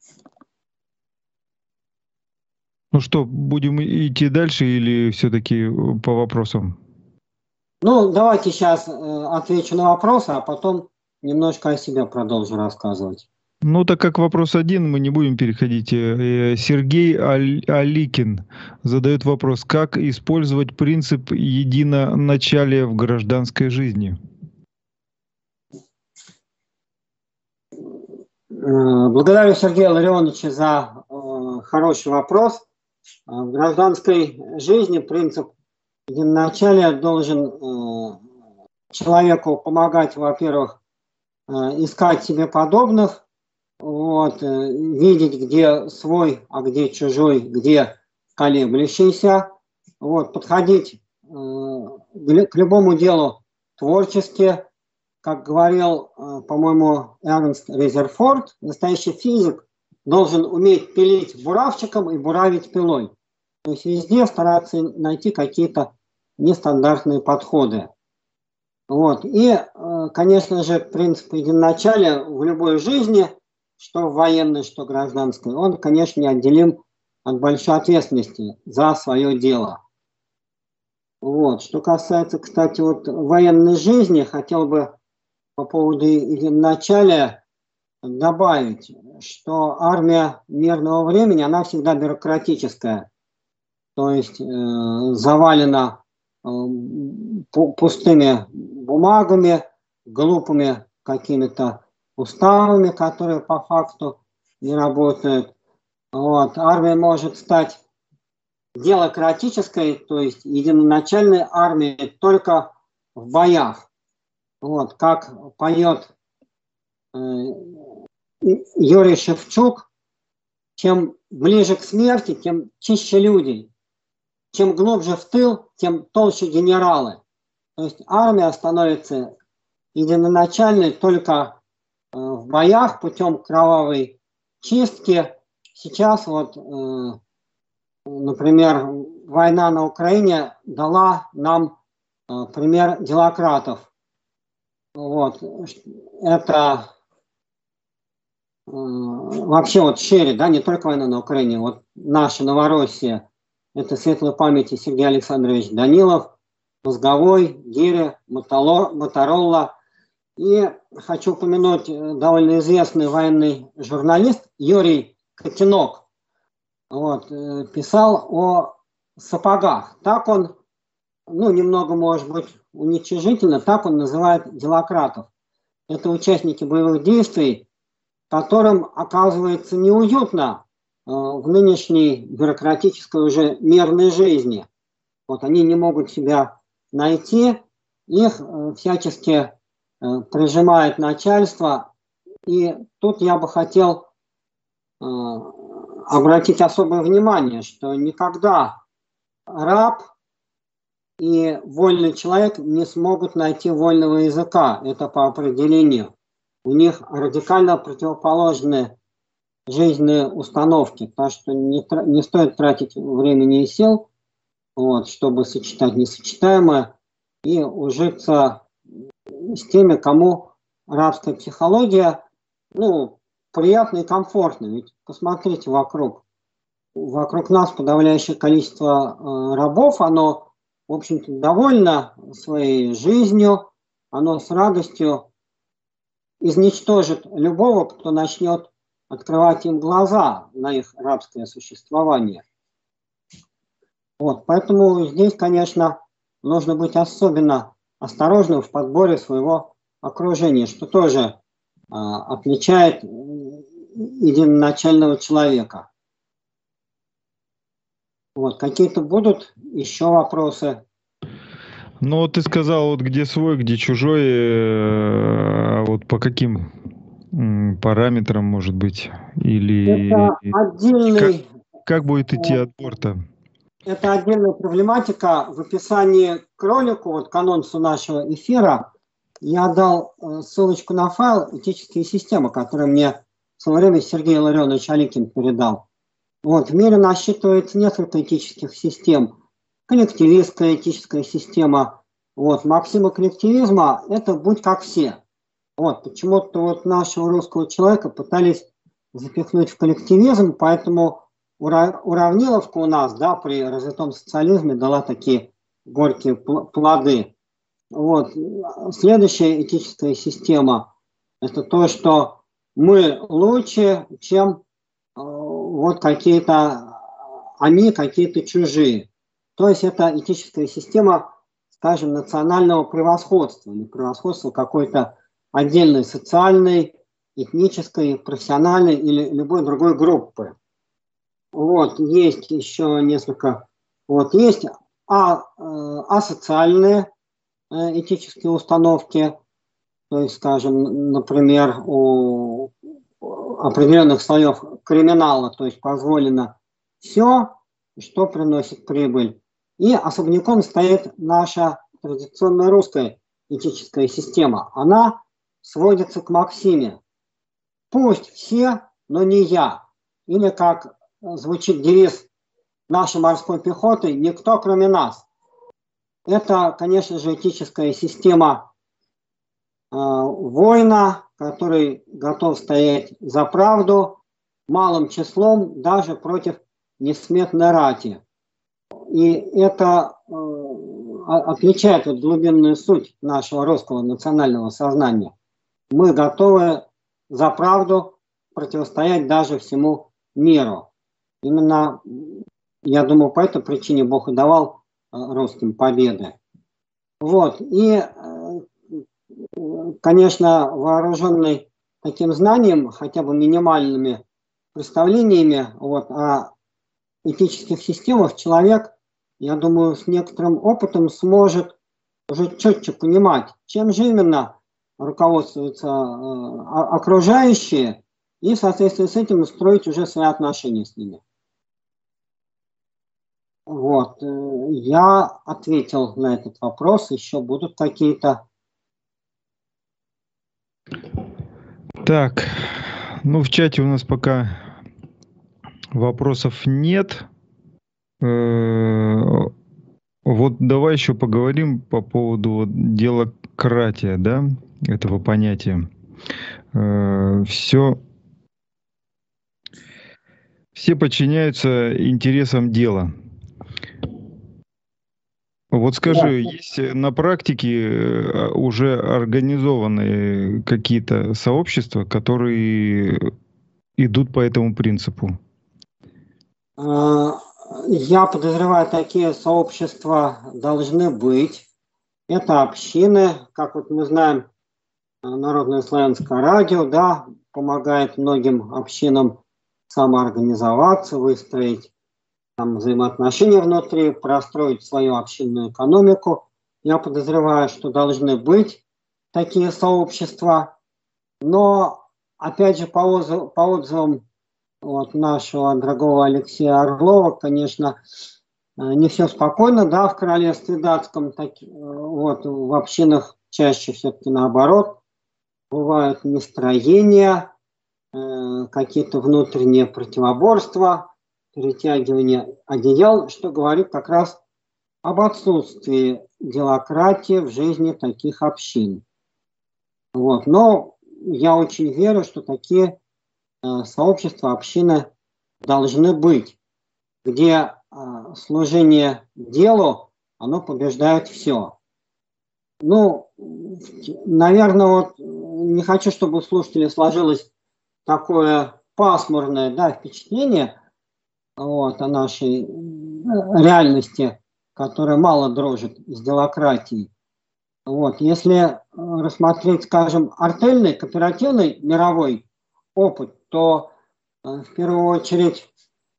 Ну что, будем идти дальше или все-таки по вопросам? Ну, давайте сейчас э, отвечу на вопросы, а потом немножко о себе продолжу рассказывать. Ну, так как вопрос один, мы не будем переходить. Э, Сергей Аль- Аликин задает вопрос, как использовать принцип единоначалия в гражданской жизни? Э, Благодарю Сергея Ларионовича за э, хороший вопрос. Э, В гражданской жизни принцип единоначалия должен э, человеку помогать, во-первых, э, искать себе подобных, вот, э, видеть, где свой, а где чужой, где колеблющийся, вот, подходить э, к любому делу творчески. Как говорил, э, по-моему, Эрнст Резерфорд, настоящий физик должен уметь пилить буравчиком и буравить пилой. То есть везде стараться найти какие-то нестандартные подходы. Вот. И, э, конечно же, принцип единоначалия в любой жизни, что в военной, что гражданской, он, конечно, неотделим от большой ответственности за свое дело. Вот. Что касается, кстати, вот военной жизни, хотел бы по поводу единоначалия добавить, что армия мирного времени, она всегда бюрократическая, то есть э, завалена э, пустыми бумагами, глупыми какими-то уставами, которые по факту не работают. Вот. Армия может стать делократической, то есть единоначальной армией только в боях. Вот. Как поет э, Юрий Шевчук, чем ближе к смерти, тем чище люди. Чем глубже в тыл, тем толще генералы. То есть армия становится единоначальной только э, в боях путем кровавой чистки. Сейчас вот, э, например, война на Украине дала нам э, пример делократов. Вот. Это э, вообще вот шире, да, не только война на Украине, вот наша Новороссия. Это светлой памяти Сергей Александрович Данилов, Мозговой, Гиря, Моторолла. И хочу упомянуть довольно известный военный журналист Юрий Котенок. Вот, писал о сапогах. Так он, ну, немного, может быть, уничижительно, так он называет делократов. Это участники боевых действий, которым оказывается неуютно в нынешней бюрократической уже мирной жизни. Вот они не могут себя найти, их всячески прижимает начальство. И тут я бы хотел обратить особое внимание, что никогда раб и вольный человек не смогут найти вольного языка. Это по определению. У них радикально противоположные жизненные установки, так что не, не стоит тратить времени и сил, вот, чтобы сочетать несочетаемое и ужиться с теми, кому рабская психология, ну, приятна и комфортна. Ведь посмотрите вокруг. Вокруг нас подавляющее количество э, рабов, оно, в общем-то, довольно своей жизнью, оно с радостью изничтожит любого, кто начнет открывать им глаза на их рабское существование. Вот, поэтому здесь, конечно, нужно быть особенно осторожным в подборе своего окружения, что тоже а, отличает единоначального человека. Вот, какие-то будут еще вопросы? Ну, ты сказал, вот где свой, где чужой, а вот по каким параметрам, может быть, или... Это отдельный, как будет идти отбор-то? Это отдельная проблематика. В описании к ролику, вот к анонсу нашего эфира, я дал ссылочку на файл «Этические системы», который мне в свое время Сергей Илларионович Аликин передал. Вот, в мире насчитывается несколько этических систем. Коллективистская этическая система. Вот, максима коллективизма – это «будь как все». Вот, почему-то вот нашего русского человека пытались запихнуть в коллективизм, поэтому уравниловка у нас, да, при развитом социализме дала такие горькие плоды. Вот. Следующая этическая система – это то, что мы лучше, чем э, вот какие-то они, какие-то чужие. То есть это этическая система, скажем, национального превосходства или превосходства какой-то отдельной социальной, этнической, профессиональной или любой другой группы. Вот, есть еще несколько, вот, есть а, э, асоциальные э, этические установки, то есть, скажем, например, у определенных слоев криминала, то есть позволено все, что приносит прибыль. И особняком стоит наша традиционная русская этическая система. Она сводится к максиме: пусть все, но не я. Или, как звучит девиз нашей морской пехоты, никто кроме нас. Это, конечно же, этическая система э, воина, который готов стоять за правду малым числом даже против несметной рати. И это э, отличает вот глубинную суть нашего русского национального сознания. Мы готовы за правду противостоять даже всему миру. Именно, я думаю, по этой причине Бог и давал русским победы. Вот. И, конечно, вооруженный таким знанием, хотя бы минимальными представлениями вот, о этических системах, человек, я думаю, с некоторым опытом сможет уже четче понимать, чем же именно руководствуются окружающие, и в соответствии с этим строить уже свои отношения с ними. Вот. Я ответил на этот вопрос. Еще будут какие-то? Так, ну в чате у нас пока вопросов нет. Вот давай еще поговорим по поводу вот делократия, да, этого понятия. Все, все подчиняются интересам дела. Вот скажи, да. Есть на практике уже организованы какие-то сообщества, которые идут по этому принципу? Я подозреваю, такие сообщества должны быть. Это общины, как вот мы знаем, Народное славянское радио, да, помогает многим общинам самоорганизоваться, выстроить там взаимоотношения внутри, простроить свою общинную экономику. Я подозреваю, что должны быть такие сообщества. Но, опять же, по отзывам, по отзывам вот, нашего дорогого Алексея Орлова, конечно, не все спокойно, да, в королевстве датском, так, вот, в общинах чаще все-таки наоборот. Бывают нестроения, э, какие-то внутренние противоборства, перетягивание одеял, что говорит как раз об отсутствии демократии в жизни таких общин. Вот. Но я очень верю, что такие э, сообщества, общины должны быть, где э, служение делу, оно побеждает все. Ну, наверное, вот не хочу, чтобы у слушателей сложилось такое пасмурное, да, впечатление вот, о нашей реальности, которая мало дружит с демократией. Вот. Если рассмотреть, скажем, артельный, кооперативный мировой опыт, то в первую очередь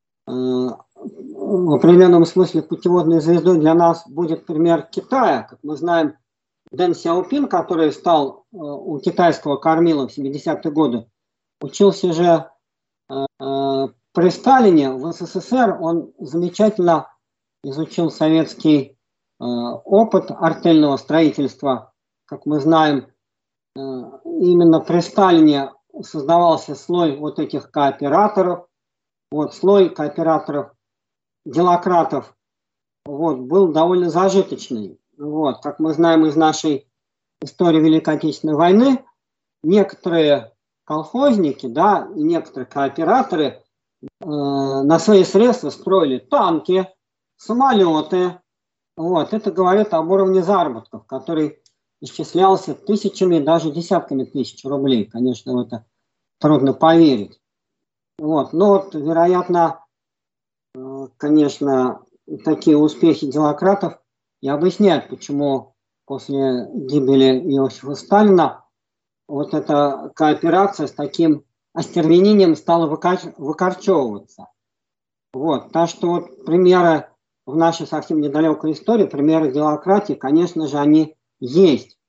в определенном смысле путеводной звездой для нас будет пример Китая. Как мы знаем, Дэн Сяопин, который стал э, у китайского кормила в семидесятые годы, учился же э, при Сталине в СССР он замечательно изучил советский э, опыт артельного строительства. Как мы знаем, э, именно при Сталине создавался слой вот этих кооператоров, вот слой кооператоров, делократов, вот, был довольно зажиточный. Вот, как мы знаем из нашей истории Великой Отечественной войны, некоторые колхозники, да, и некоторые кооператоры э, на свои средства строили танки, самолеты. Вот, это говорит об уровне заработков, который исчислялся тысячами, даже десятками тысяч рублей. Конечно, в это трудно поверить. Вот, но вот, вероятно, э, конечно, такие успехи демократов и объясняют, почему после гибели Иосифа Сталина вот эта кооперация с таким остервенением стала выкор- выкорчевываться. Вот. Так что вот примеры в нашей совсем недалекой истории, примеры демократии, конечно же, они есть.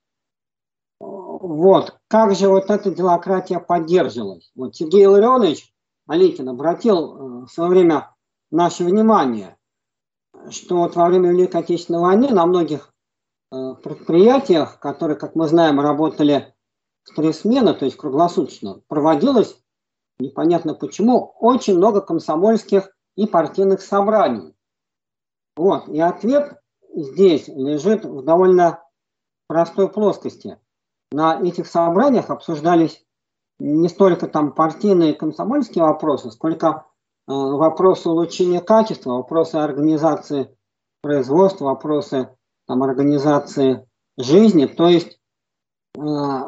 Вот. Как же вот эта демократия поддерживалась? Вот Сергей Илларионович Аликин обратил в свое время наше внимание, что вот во время Великой Отечественной войны на многих предприятиях, которые, как мы знаем, работали в три смены, то есть круглосуточно, проводилось, непонятно почему, очень много комсомольских и партийных собраний. Вот. И ответ здесь лежит в довольно простой плоскости. На этих собраниях обсуждались не столько там партийные и комсомольские вопросы, сколько э, вопросы улучшения качества, вопросы организации производства, вопросы там, организации жизни. То есть э,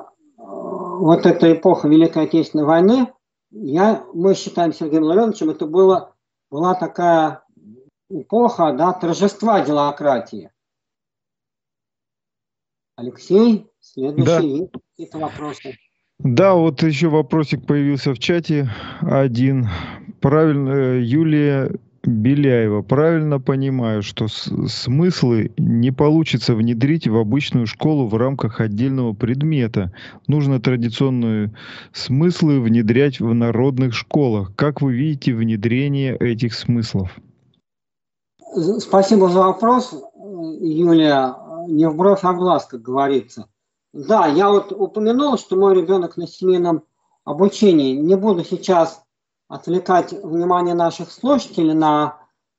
вот эта эпоха Великой Отечественной войны, я, мы считаем с Сергеем Илларионовичем, это было, была такая эпоха, да, торжества демократии. Алексей, следующий, Да. какие-то вопросы. Да, вот еще вопросик появился в чате один. Правильно, Юлия Беляева. Правильно понимаю, что с- смыслы не получится внедрить в обычную школу в рамках отдельного предмета. Нужно традиционные смыслы внедрять в народных школах. Как вы видите внедрение этих смыслов? Спасибо за вопрос, Юлия. Не в бровь, а в глаз, как говорится. Да, я вот упомянул, что мой ребенок на семейном обучении. Не буду сейчас отвлекать внимание наших слушателей на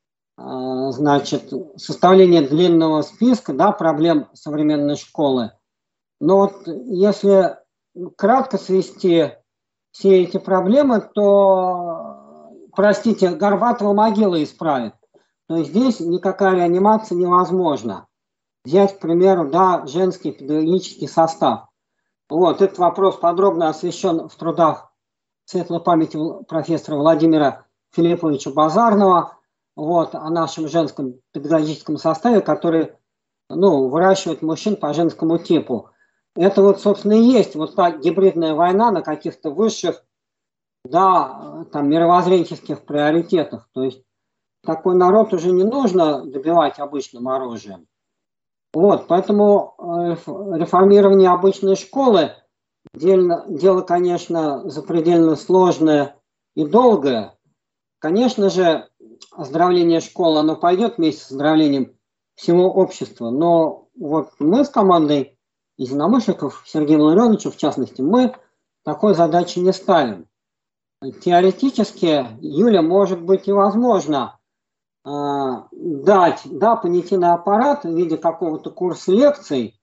значит, составление длинного списка, да, проблем современной школы. Но вот если кратко свести все эти проблемы, то, простите, Горбатова могила исправит. То есть здесь никакая реанимация невозможна. Взять, к примеру, да, женский педагогический состав. Вот, этот вопрос подробно освещен в трудах светлой памяти профессора Владимира Филипповича Базарного, вот, о нашем женском педагогическом составе, который, ну, выращивает мужчин по женскому типу. Это вот, собственно, и есть вот та гибридная война на каких-то высших, да, там, мировоззренческих приоритетах. То есть такой народ уже не нужно добивать обычным оружием. Вот, поэтому реформирование обычной школы дело, дело, конечно, запредельно сложное и долгое. Конечно же, оздоровление школы, оно пойдет вместе с оздоровлением всего общества. Но вот мы с командой единомышленников, Сергеем Илларионовичем в частности, мы такой задачи не ставим. Теоретически, Юля, может быть и возможно дать, да, понятийный аппарат в виде какого-то курса лекций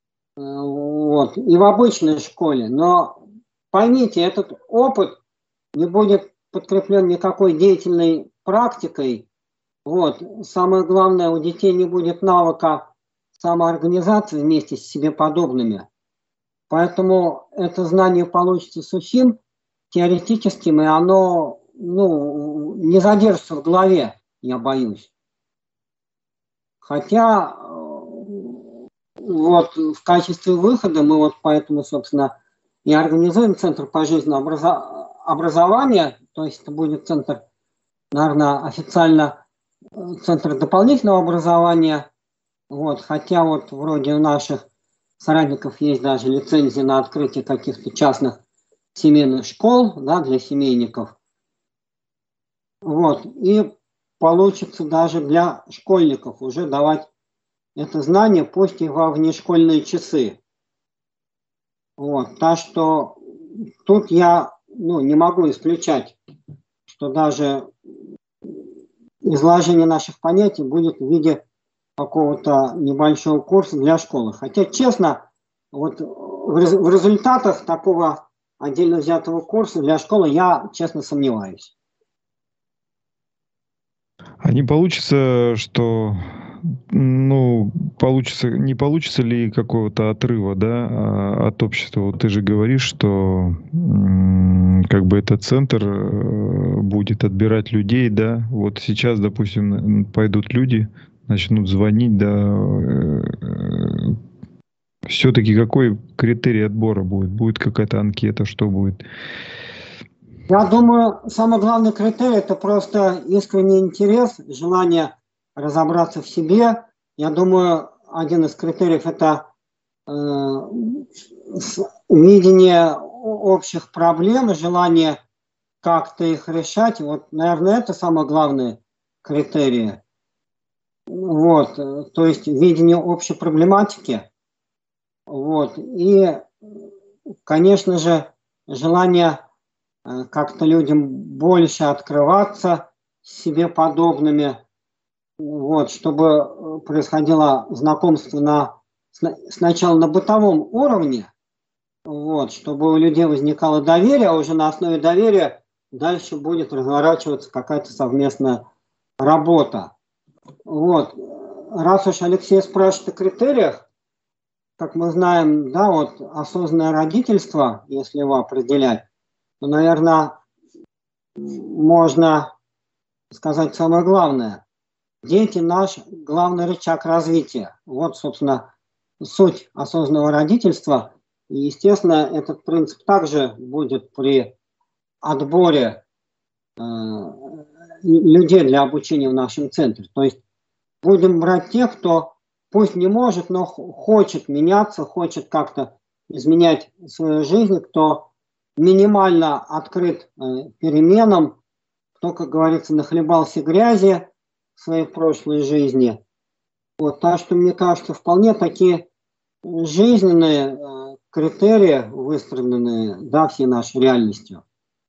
вот, и в обычной школе. Но поймите, этот опыт не будет подкреплен никакой деятельной практикой. Вот. Самое главное, у детей не будет навыка самоорганизации вместе с себе подобными. Поэтому это знание получится сухим, теоретическим, и оно, ну, не задержится в голове, я боюсь. Хотя вот в качестве выхода мы вот поэтому, собственно, и организуем Центр пожизненного образа- образования, то есть это будет центр, наверное, официально Центр дополнительного образования. Вот, хотя вот вроде у наших соратников есть даже лицензии на открытие каких-то частных семейных школ, да, для семейников. Вот. И получится даже для школьников уже давать это знание, пусть и во внешкольные часы. Вот. Так что тут я ну, не могу исключать, что даже изложение наших понятий будет в виде какого-то небольшого курса для школы. Хотя, честно, вот в результатах такого отдельно взятого курса для школы я, честно, сомневаюсь. А не получится, что, ну, получится, не получится ли какого-то отрыва, да, от общества? Вот ты же говоришь, что как бы этот центр будет отбирать людей, да. Вот сейчас, допустим, пойдут люди, начнут звонить, да. Все-таки какой критерий отбора будет? Будет какая-то анкета, что будет? Я думаю, самый главный критерий – это просто искренний интерес, желание разобраться в себе. Я думаю, один из критериев – это э, видение общих проблем, желание как-то их решать. Вот, наверное, это самое главное критерий. Вот, то есть видение общей проблематики. Вот, и, конечно же, желание как-то людям больше открываться себе подобными, вот, чтобы происходило знакомство на, сначала на бытовом уровне, вот, чтобы у людей возникало доверие, а уже на основе доверия дальше будет разворачиваться какая-то совместная работа. Вот. Раз уж Алексей спрашивает о критериях, как мы знаем, да, вот осознанное родительство, если его определять, то, наверное, можно сказать самое главное. Дети – наш главный рычаг развития. Вот, собственно, суть осознанного родительства. И, естественно, этот принцип также будет при отборе э, людей для обучения в нашем центре. То есть будем брать тех, кто пусть не может, но хочет меняться, хочет как-то изменять свою жизнь, кто минимально открыт э, переменам, кто, как говорится, нахлебался грязи в своей прошлой жизни. Вот, так что, мне кажется, вполне такие жизненные э, критерии выстроенные, да, всей нашей реальностью.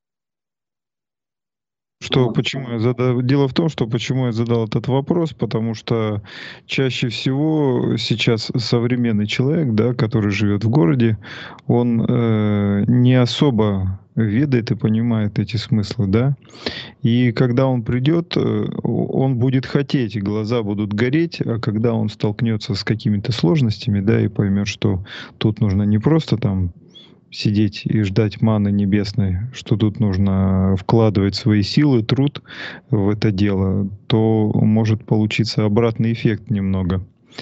Что, почему я задал? Дело в том, что почему я задал этот вопрос, потому что чаще всего сейчас современный человек, да, который живет в городе, он э, не особо ведает и понимает эти смыслы, да. И когда он придет, он будет хотеть, и глаза будут гореть, а когда он столкнется с какими-то сложностями, да, и поймет, что тут нужно не просто там сидеть и ждать маны небесной, что тут нужно вкладывать свои силы, труд в это дело, то может получиться обратный эффект немного.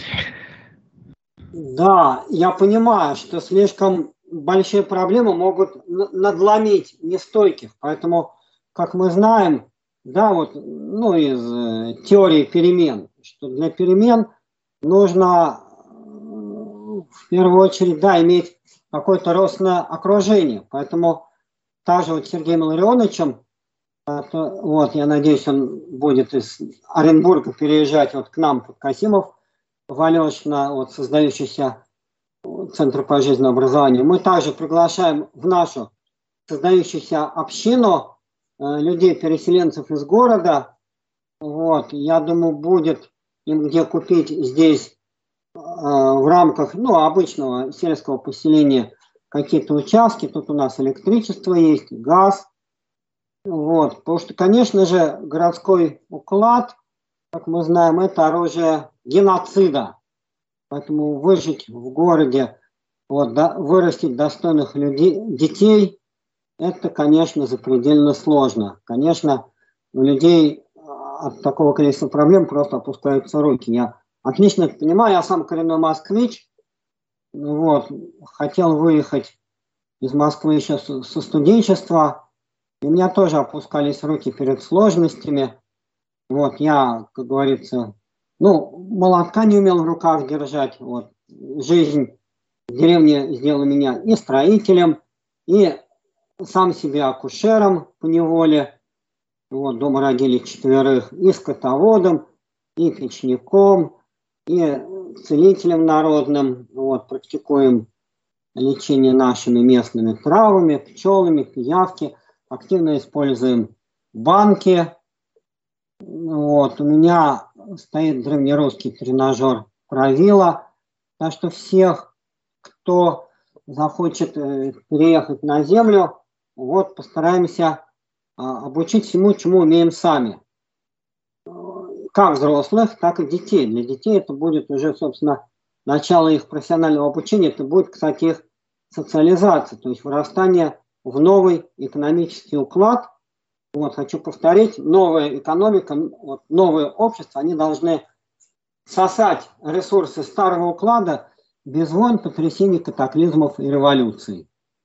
Да, я понимаю, что слишком большие проблемы могут надломить нестойких, поэтому, как мы знаем, да, вот, ну, из э, теории перемен, что для перемен нужно в первую очередь, да, иметь какое-то ростное окружение. Поэтому также вот Сергеем Илларионовичем, вот, я надеюсь, он будет из Оренбурга переезжать вот к нам, под Касимов, в Алешино, вот, создающийся Центр пожизненного образования. Мы также приглашаем в нашу создающуюся общину э, людей-переселенцев из города. Вот, я думаю, будет им где купить здесь в рамках, ну, обычного сельского поселения какие-то участки. Тут у нас электричество есть, газ. Вот. Потому что, конечно же, городской уклад, как мы знаем, это оружие геноцида. Поэтому выжить в городе, вот, да, вырастить достойных людей, детей, это, конечно, запредельно сложно. Конечно, у людей от такого количества проблем просто опускаются руки. Я отлично это понимаю, я сам коренной москвич, вот, хотел выехать из Москвы еще со студенчества, и у меня тоже опускались руки перед сложностями. Вот, я, как говорится, ну, молотка не умел в руках держать. Вот. Жизнь в деревне сделала меня и строителем, и сам себе акушером поневоле. Вот, дома родили четверых, и скотоводом, и печником, и целителем народным. Вот, практикуем лечение нашими местными травами, пчелами, пиявки. Активно используем банки. Вот, у меня стоит древнерусский тренажер правила. Так что всех, кто захочет переехать на землю, вот постараемся обучить всему, чему умеем сами. Как взрослых, так и детей. Для детей это будет уже, собственно, начало их профессионального обучения. Это будет, кстати, их социализация, то есть вырастание в новый экономический уклад. Вот, хочу повторить, новая экономика, вот, новое общество, они должны сосать ресурсы старого уклада без войн, потрясений, катаклизмов и революций.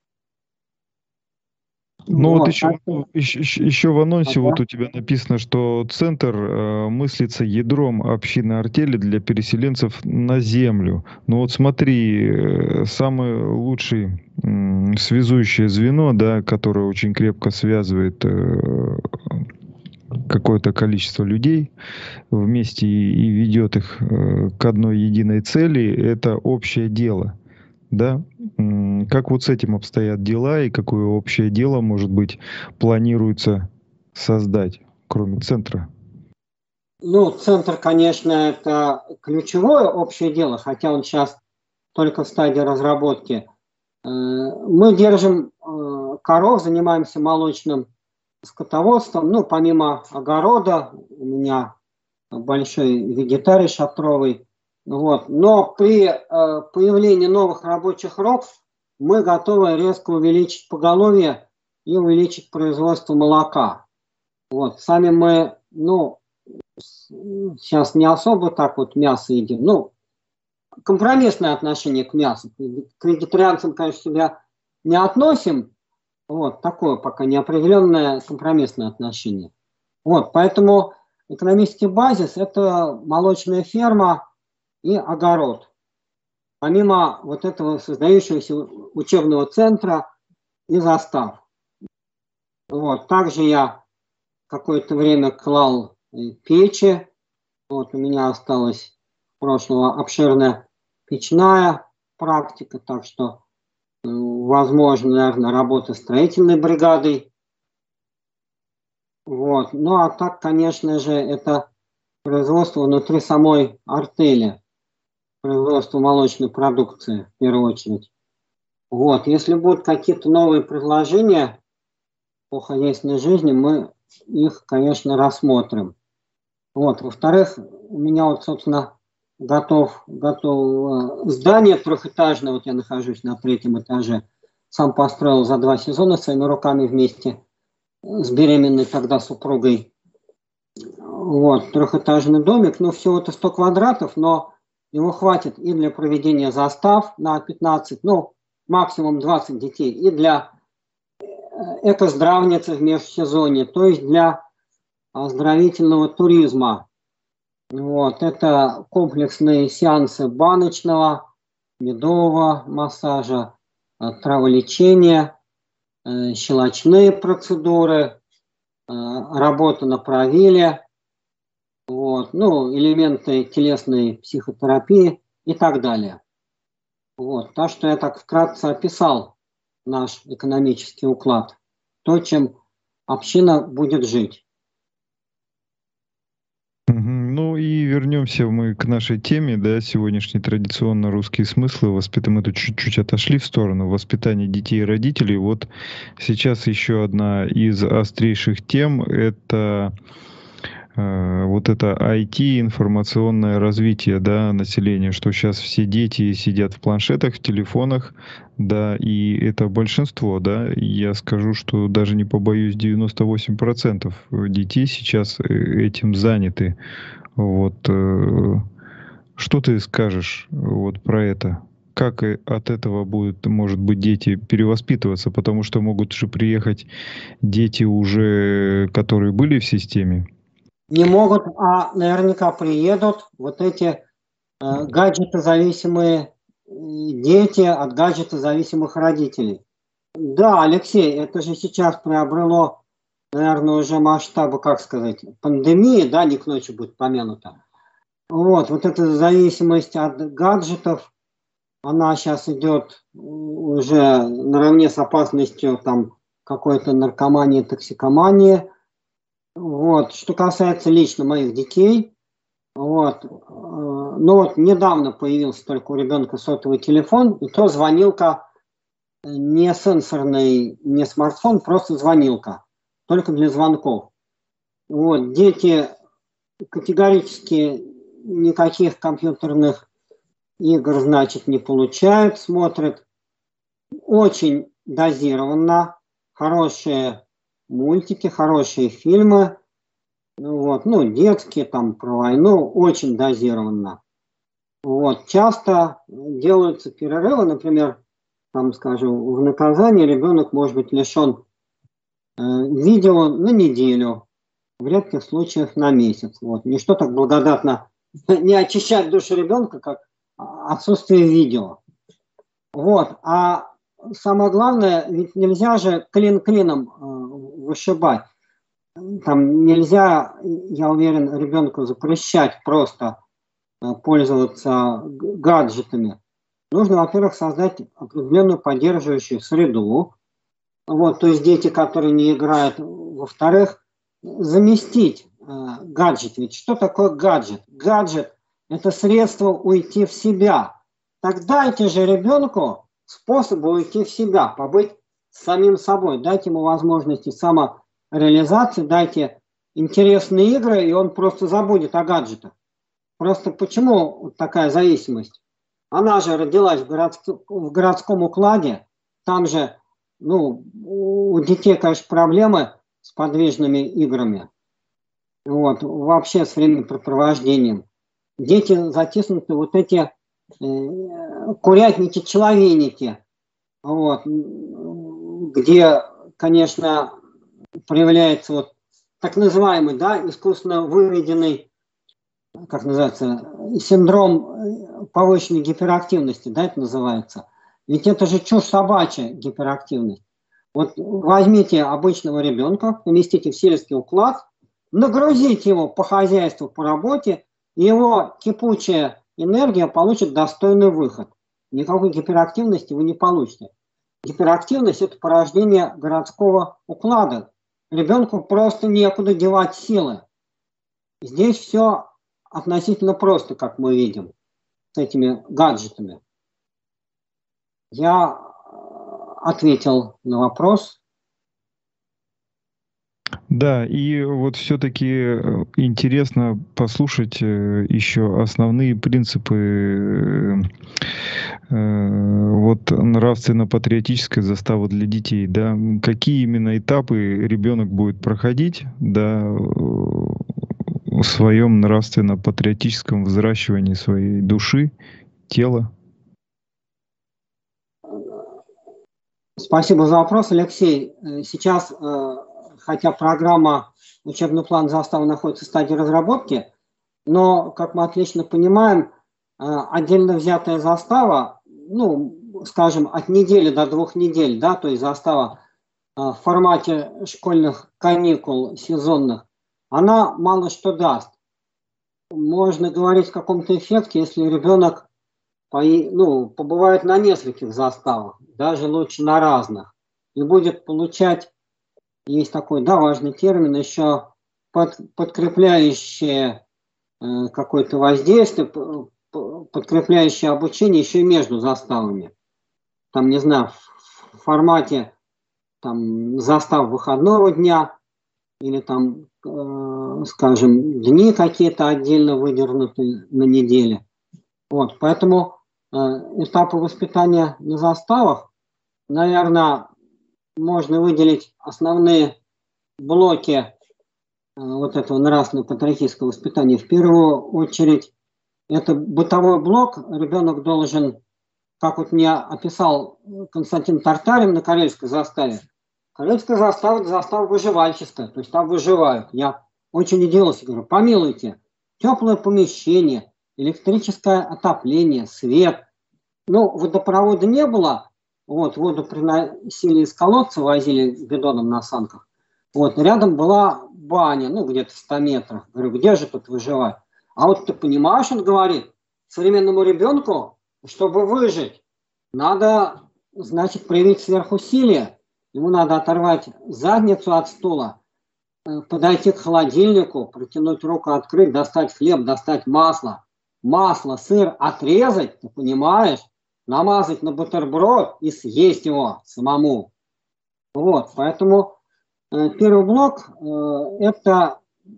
Ну вот, Вот, еще, так что- еще, еще- еще в анонсе Ага. вот у тебя написано, что центр э, мыслится ядром общины артели для переселенцев на землю. Ну вот смотри, э, самый лучший м, связующее звено, да, которое очень крепко связывает э, какое-то количество людей вместе и, и ведет их э, к одной единой цели, это общее дело. Да? М, Как вот с этим обстоят дела и какое общее дело, может быть, планируется создать, кроме центра? Ну, центр, конечно, это ключевое общее дело, хотя он сейчас только в стадии разработки. Э, Мы держим э, коров, занимаемся молочным скотоводством. Ну, помимо огорода, у меня большой вегетарий шатровый. Вот. Но при э, появлении новых рабочих рук мы готовы резко увеличить поголовье и увеличить производство молока. Вот. Сами мы, ну, сейчас не особо так вот мясо едим. Ну, компромиссное отношение к мясу. К вегетарианцам, конечно, себя не относим. Вот, такое пока неопределенное компромиссное отношение. Вот, поэтому экономический базис – это молочная ферма и огород. Помимо вот этого создающегося учебного центра и застав. Вот, также я какое-то время клал печи. Вот, у меня осталась прошлого обширная печная практика, так что э, возможно, наверное, работа строительной бригадой. Вот. Ну а так, конечно же, это производство внутри самой артели, производство молочной продукции в первую очередь. Вот. Если будут какие-то новые предложения по хозяйственной жизни, мы их, конечно, рассмотрим. Вот. Во-вторых, у меня вот, собственно, готов, готов здание трехэтажное, вот я нахожусь на третьем этаже, сам построил за два сезона своими руками вместе с беременной тогда супругой. Вот, трехэтажный домик, ну, всего это сто квадратов, но его хватит и для проведения застав на пятнадцать, ну, максимум двадцать детей, и для экоздравницы в межсезонье, то есть для оздоровительного туризма. Вот, это комплексные сеансы баночного, медового массажа, траволечения, щелочные процедуры, работа на правиле, вот, ну, элементы телесной психотерапии и так далее. Вот, так что я так вкратце описал наш экономический уклад, то, чем община будет жить. Мгм. Ну и вернемся мы к нашей теме, да, сегодняшней традиционно русские смыслы. Воспит... Мы тут чуть-чуть отошли в сторону воспитания детей и родителей. Вот сейчас еще одна из острейших тем – это э, вот это ай ти, информационное развитие, да, населения, что сейчас все дети сидят в планшетах, в телефонах, да, и это большинство, да, и я скажу, что даже не побоюсь, девяносто восемь процентов детей сейчас э, этим заняты. Вот, э, что ты скажешь вот про это? Как и от этого будут, может быть, дети перевоспитываться, потому что могут же приехать дети уже, которые были в системе. Не могут, а наверняка приедут вот эти э, гаджетозависимые э, дети от гаджетозависимых родителей. Да, Алексей, это же сейчас приобрело наверное, уже масштаба, как сказать, пандемии, да, не к ночи будет помянута. Вот, вот эта зависимость от гаджетов, она сейчас идет уже наравне с опасностью там какой-то наркомании, токсикомании. Вот, что касается лично моих детей, вот, ну вот недавно появился только у ребенка сотовый телефон, и то звонилка не сенсорный, не смартфон, просто звонилка, только для звонков. Вот, дети категорически никаких компьютерных игр, значит, не получают, смотрят очень дозированно, хорошие мультики, хорошие фильмы, вот, ну, детские, там, про войну, очень дозированно. Вот, часто делаются перерывы, например, там, скажем, в наказании ребенок может быть лишен э, видео на неделю, в редких случаях на месяц. Вот. Ничто так благодатно не очищает душу ребенка, как отсутствие видео. Вот. А самое главное, ведь нельзя же клин клином э, вышибать. Там нельзя, я уверен, ребенку запрещать просто э, пользоваться гаджетами. Нужно, во-первых, создать определенную поддерживающую среду. Вот, то есть дети, которые не играют. Во-вторых, заместить э, гаджет. Ведь что такое гаджет? Гаджет – это средство уйти в себя. Так дайте же ребенку способ уйти в себя, побыть самим собой. Дайте ему возможности самореализации, дайте интересные игры, и он просто забудет о гаджетах. Просто почему такая зависимость? Она же родилась в, городск... в городском укладе, там же, ну, у детей, конечно, проблемы с подвижными играми, вот, вообще с времяпрепровождением. Дети затиснуты вот эти э, курятники-человейники, вот, где, конечно, проявляется вот так называемый, да, искусственно выведенный, как называется, синдром повышенной гиперактивности, да, это называется. Ведь это же чушь собачья, гиперактивность. Вот возьмите обычного ребенка, поместите в сельский уклад, нагрузите его по хозяйству, по работе, и его кипучая энергия получит достойный выход. Никакой гиперактивности вы не получите. Гиперактивность – это порождение городского уклада. Ребенку просто некуда девать силы. Здесь все относительно просто, как мы видим, с этими гаджетами. Я ответил на вопрос. Да, и вот все-таки интересно послушать еще основные принципы вот нравственно-патриотической заставы для детей, да, какие именно этапы ребенок будет проходить, да, в своем нравственно-патриотическом взращивании своей души, тела. Спасибо за вопрос, Алексей. Сейчас, хотя программа «Учебный план заставы» находится в стадии разработки, но, как мы отлично понимаем, отдельно взятая застава, ну, скажем, от недели до двух недель, да, то есть застава в формате школьных каникул сезонных, она мало что даст. Можно говорить о каком-то эффекте, если ребенок ну, побывает на нескольких заставах, даже лучше на разных, и будет получать, есть такой, да, важный термин, еще под, подкрепляющее э, какое-то воздействие, подкрепляющее обучение еще и между заставами. Там, не знаю, в формате там, застав выходного дня, или там, э, скажем, дни какие-то отдельно выдернуты на неделе. Вот, поэтому э, этапы воспитания на заставах, наверное, можно выделить основные блоки э, вот этого нравственно-патриотического воспитания. В первую очередь, это бытовой блок. Ребенок должен, как вот мне описал Константин Тартарин на Карельской заставе, Карельская застава – это застава выживальческая, то есть там выживают. Я очень удивился, говорю, помилуйте, теплое помещение, электрическое отопление, свет. Ну, водопровода не было, вот, воду приносили из колодца, возили бидоном на санках. Вот, рядом была баня, ну, где-то в ста метрах. Говорю, где же тут выживать? А вот ты понимаешь, он говорит, современному ребенку, чтобы выжить, надо, значит, проявить сверхусилие. Ему надо оторвать задницу от стула, подойти к холодильнику, протянуть руку, открыть, достать хлеб, достать масло. Масло, сыр отрезать, ты понимаешь, намазать на бутерброд и съесть его самому. Вот, поэтому э, первый блок э, – это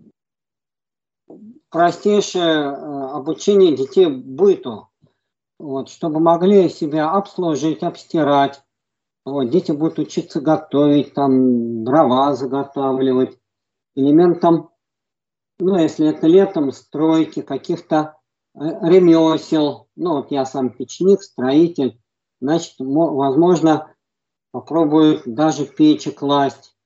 простейшее э, обучение детей быту, вот, чтобы могли себя обслужить, обстирать. Вот, дети будут учиться готовить, там, дрова заготавливать, элементам, ну, если это летом, стройки, каких-то ремесел. Ну, вот я сам печник, строитель, значит, возможно, попробую даже печи класть.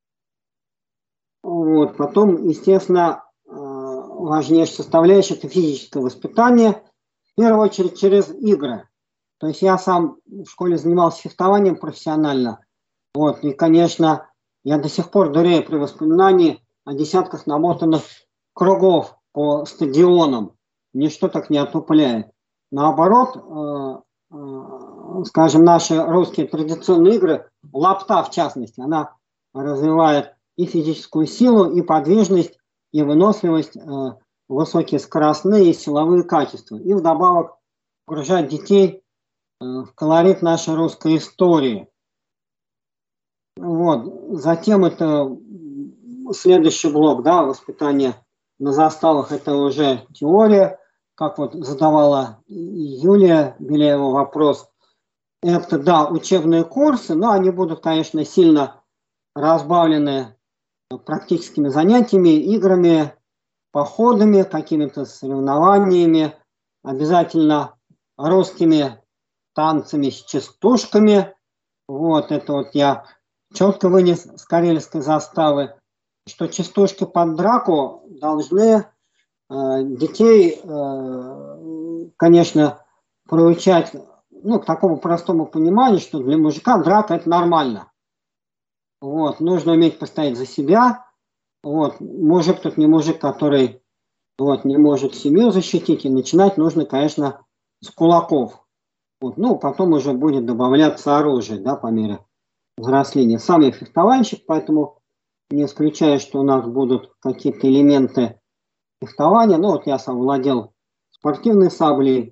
Вот. Потом, естественно, важнейшая составляющая – это физическое воспитание, в первую очередь через игры. То есть я сам в школе занимался фехтованием профессионально. Вот. И, конечно, я до сих пор дурею при воспоминании о десятках намотанных кругов по стадионам. Ничто так не отупляет. Наоборот, э, э, скажем, наши русские традиционные игры, лапта в частности, она развивает и физическую силу, и подвижность, и выносливость, э, высокие скоростные и силовые качества. И вдобавок погружать детей э, в колорит нашей русской истории. Вот. Затем это следующий блок, да, воспитание на заставах, это уже теория, как вот задавала Юлия Беляева вопрос. Это, да, учебные курсы, но они будут, конечно, сильно разбавлены практическими занятиями, играми, походами, какими-то соревнованиями, обязательно русскими танцами с частушками. Вот это вот я четко вынес с карельской заставы, что частушки под драку должны э, детей, э, конечно, приучать, ну, к такому простому пониманию, что для мужика драка – это нормально. Вот, нужно уметь постоять за себя. Вот, мужик тут не мужик, который вот, не может семью защитить, и начинать нужно, конечно, с кулаков. Вот, ну, потом уже будет добавляться оружие, да, по мере взросления. Сам я фехтовальщик, поэтому не исключаю, что у нас будут какие-то элементы фехтования. Ну, вот я сам владел спортивной саблей.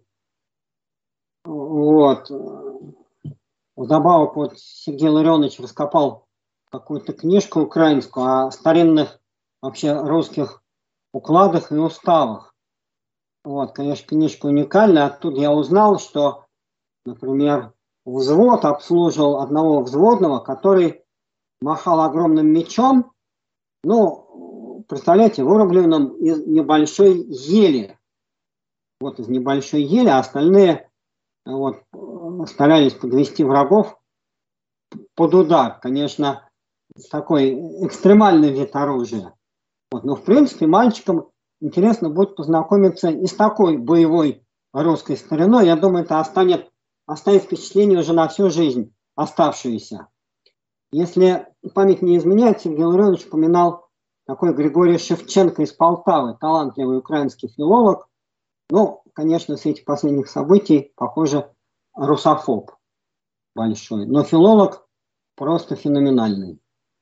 Вот. Вдобавок, вот Сергей Ларионович раскопал какую-то книжку украинскую о старинных вообще русских укладах и уставах. Вот, конечно, книжка уникальная. Оттуда я узнал, что, например, взвод обслуживал одного взводного, который махал огромным мечом, ну, представляете, вырубленным из небольшой ели. Вот из небольшой ели, а остальные вот, старались подвести врагов под удар. Конечно, такой экстремальный вид оружия. Вот, но, в принципе, мальчикам интересно будет познакомиться и с такой боевой русской стариной. Я думаю, это останет, оставит впечатление уже на всю жизнь оставшуюся. Если память не изменяет, Сергей Ларионович упоминал такой Григорий Шевченко из Полтавы, талантливый украинский филолог. Ну, конечно, с этих последних событий, похоже, русофоб большой. Но филолог просто феноменальный.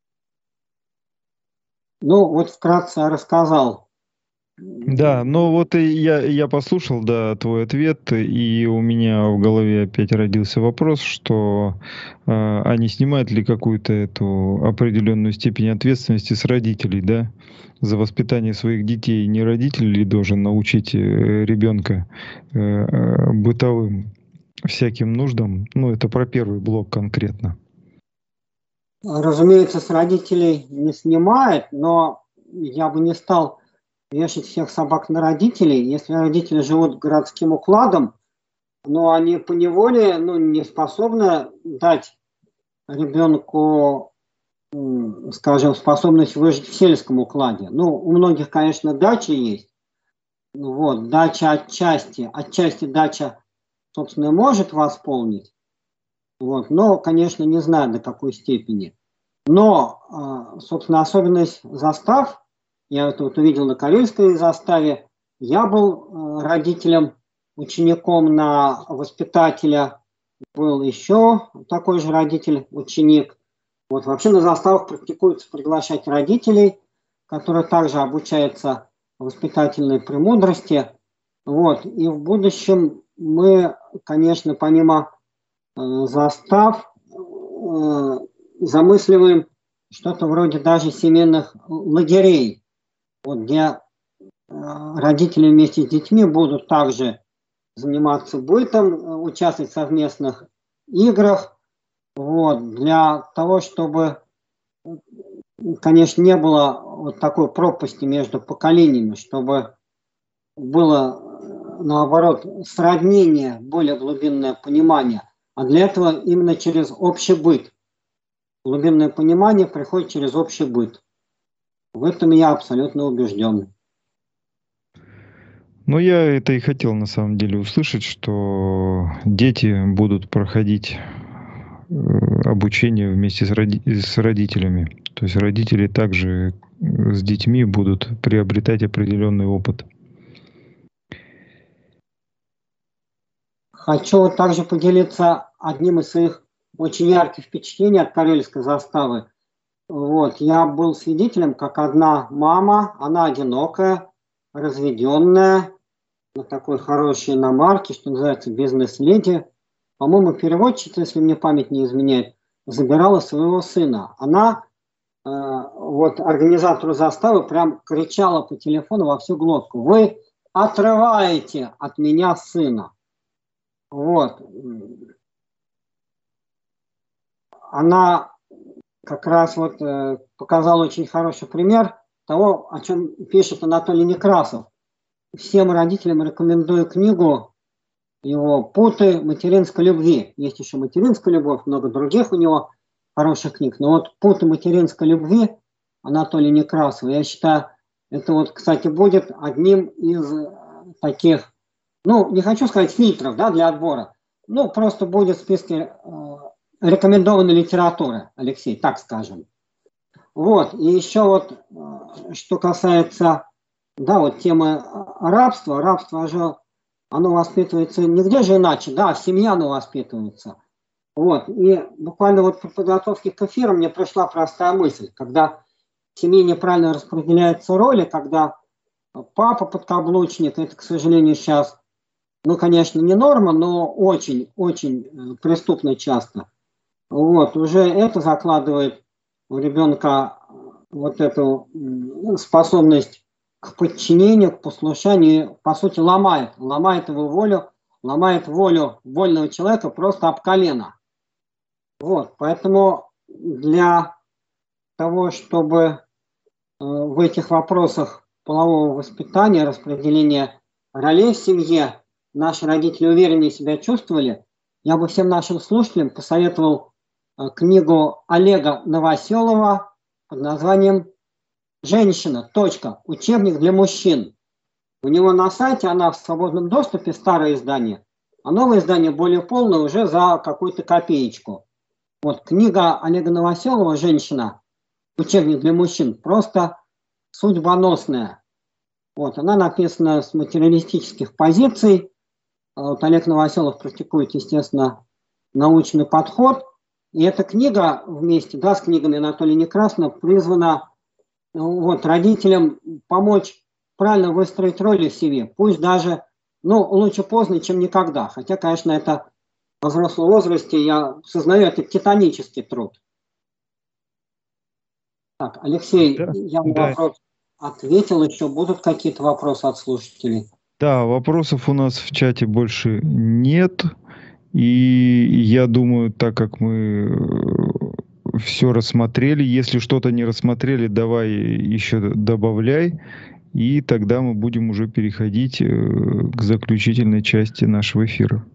Ну, вот вкратце я рассказал. Да, ну вот и я, я послушал, да, твой ответ, и у меня в голове опять родился вопрос, что э, а не снимает ли какую-то эту определенную степень ответственности с родителей, да, за воспитание своих детей? Не родитель ли должен научить э, ребенка э, э, бытовым всяким нуждам? Ну, это про первый блок конкретно. Разумеется, с родителей не снимает, но я бы не стал вешать всех собак на родителей. Если родители живут городским укладом, но они поневоле, ну, не способны дать ребенку, скажем, способность выжить в сельском укладе. Ну, у многих, конечно, дачи есть. Вот, дача отчасти, отчасти дача, собственно, может восполнить. Вот, но, конечно, не знаю, до какой степени. Но, собственно, особенность застав, я это вот увидел на карельской заставе, я был родителем, учеником на воспитателя, был еще такой же родитель, ученик. Вот вообще на заставах практикуется приглашать родителей, которые также обучаются воспитательной премудрости. Вот. И в будущем мы, конечно, помимо э, застав, э, замысливаем что-то вроде даже семейных лагерей, вот, где э, родители вместе с детьми будут также заниматься бытом, участвовать в совместных играх, вот, для того, чтобы, конечно, не было вот такой пропасти между поколениями, чтобы было, наоборот, сроднение, более глубинное понимание. А для этого именно через общий быт. Глубинное понимание приходит через общий быт. В этом я абсолютно убежден. Ну, я это и хотел на самом деле услышать, что дети будут проходить обучение вместе с, роди с родителями. То есть родители также с детьми будут приобретать определенный опыт. Хочу также поделиться одним из своих очень ярких впечатлений от карельской заставы. Вот, я был свидетелем, как одна мама, она одинокая, разведенная, на такой хорошей иномарке, что называется, бизнес-леди, по-моему, переводчица, если мне память не изменяет, забирала своего сына. Она, э, вот, организатору заставы прям кричала по телефону во всю глотку: «Вы отрываете от меня сына». Вот. Она как раз вот э, показала очень хороший пример того, о чем пишет Анатолий Некрасов. Всем родителям рекомендую книгу его «Путы материнской любви». Есть еще «Материнская любовь», много других у него хороших книг. Но вот «Путы материнской любви» Анатолия Некрасова, я считаю, это вот, кстати, будет одним из таких, ну, не хочу сказать фильтров, да, для отбора, ну, просто будет в списке э, рекомендованной литературы, Алексей, так скажем. Вот, и еще вот, э, что касается, да, вот темы рабства, рабство же, оно воспитывается нигде же иначе, да, в семье оно воспитывается. Вот, и буквально вот при подготовке к эфиру мне пришла простая мысль, когда в семье неправильно распределяются роли, когда папа подкаблучник, это, к сожалению, сейчас, ну, конечно, не норма, но очень-очень преступно часто. Вот, уже это закладывает у ребенка вот эту способность к подчинению, к послушанию, по сути, ломает, ломает его волю, ломает волю вольного человека просто об колено. Вот, поэтому для того, чтобы в этих вопросах полового воспитания, распределения ролей в семье наши родители увереннее себя чувствовали, я бы всем нашим слушателям посоветовал книгу Олега Новоселова под названием «Женщина. Точка. Учебник для мужчин». У него на сайте, она в свободном доступе, старое издание, а новое издание более полное уже за какую-то копеечку. Вот книга Олега Новоселова «Женщина. Учебник для мужчин» просто судьбоносная. Вот, она написана с материалистических позиций. Вот Олег Новоселов практикует, естественно, научный подход. И эта книга вместе, да, с книгами Анатолия Некрасова призвана вот, родителям помочь правильно выстроить роли в семье. Пусть даже, ну, лучше поздно, чем никогда. Хотя, конечно, это во взрослом возрасте, я сознаю, это титанический труд. Так, Алексей, да, я на да. вопрос ответил. Еще будут какие-то вопросы от слушателей? Да, вопросов у нас в чате больше нет. И я думаю, так как мы все рассмотрели, если что-то не рассмотрели, давай еще добавляй. И тогда мы будем уже переходить к заключительной части нашего эфира.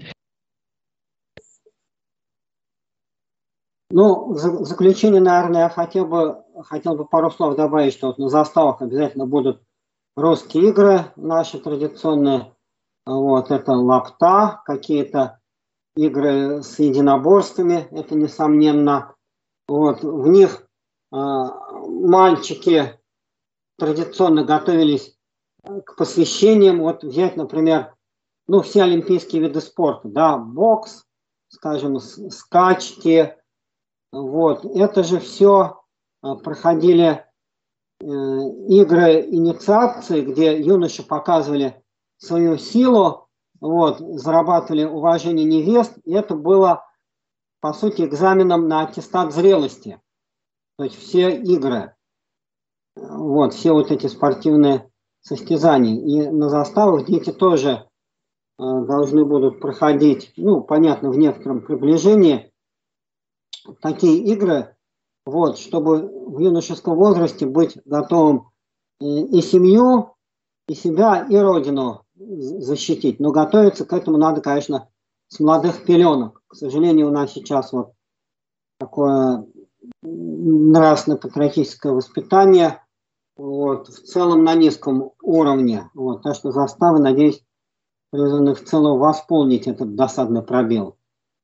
Ну, в заключение, наверное, я хотел бы, хотел бы пару слов добавить, что вот на заставах обязательно будут русские игры наши традиционные. Вот, это лапта, какие-то игры с единоборствами, это несомненно. Вот, в них э, мальчики традиционно готовились к посвящениям. Вот взять, например, ну, все олимпийские виды спорта, да, бокс, скажем, скачки, вот, это же все проходили э, игры инициации, где юноши показывали свою силу, вот, зарабатывали уважение невест, и это было, по сути, экзаменом на аттестат зрелости. То есть все игры, вот, все вот эти спортивные состязания. И на заставах дети тоже э, должны будут проходить, ну, понятно, в некотором приближении такие игры, вот, чтобы в юношеском возрасте быть готовым и семью, и себя, и родину защитить. Но готовиться к этому надо, конечно, с молодых пеленок. К сожалению, у нас сейчас вот такое нравственно-патриотическое воспитание, вот, в целом на низком уровне. Вот, так что заставы, надеюсь, призваны в целом восполнить этот досадный пробел.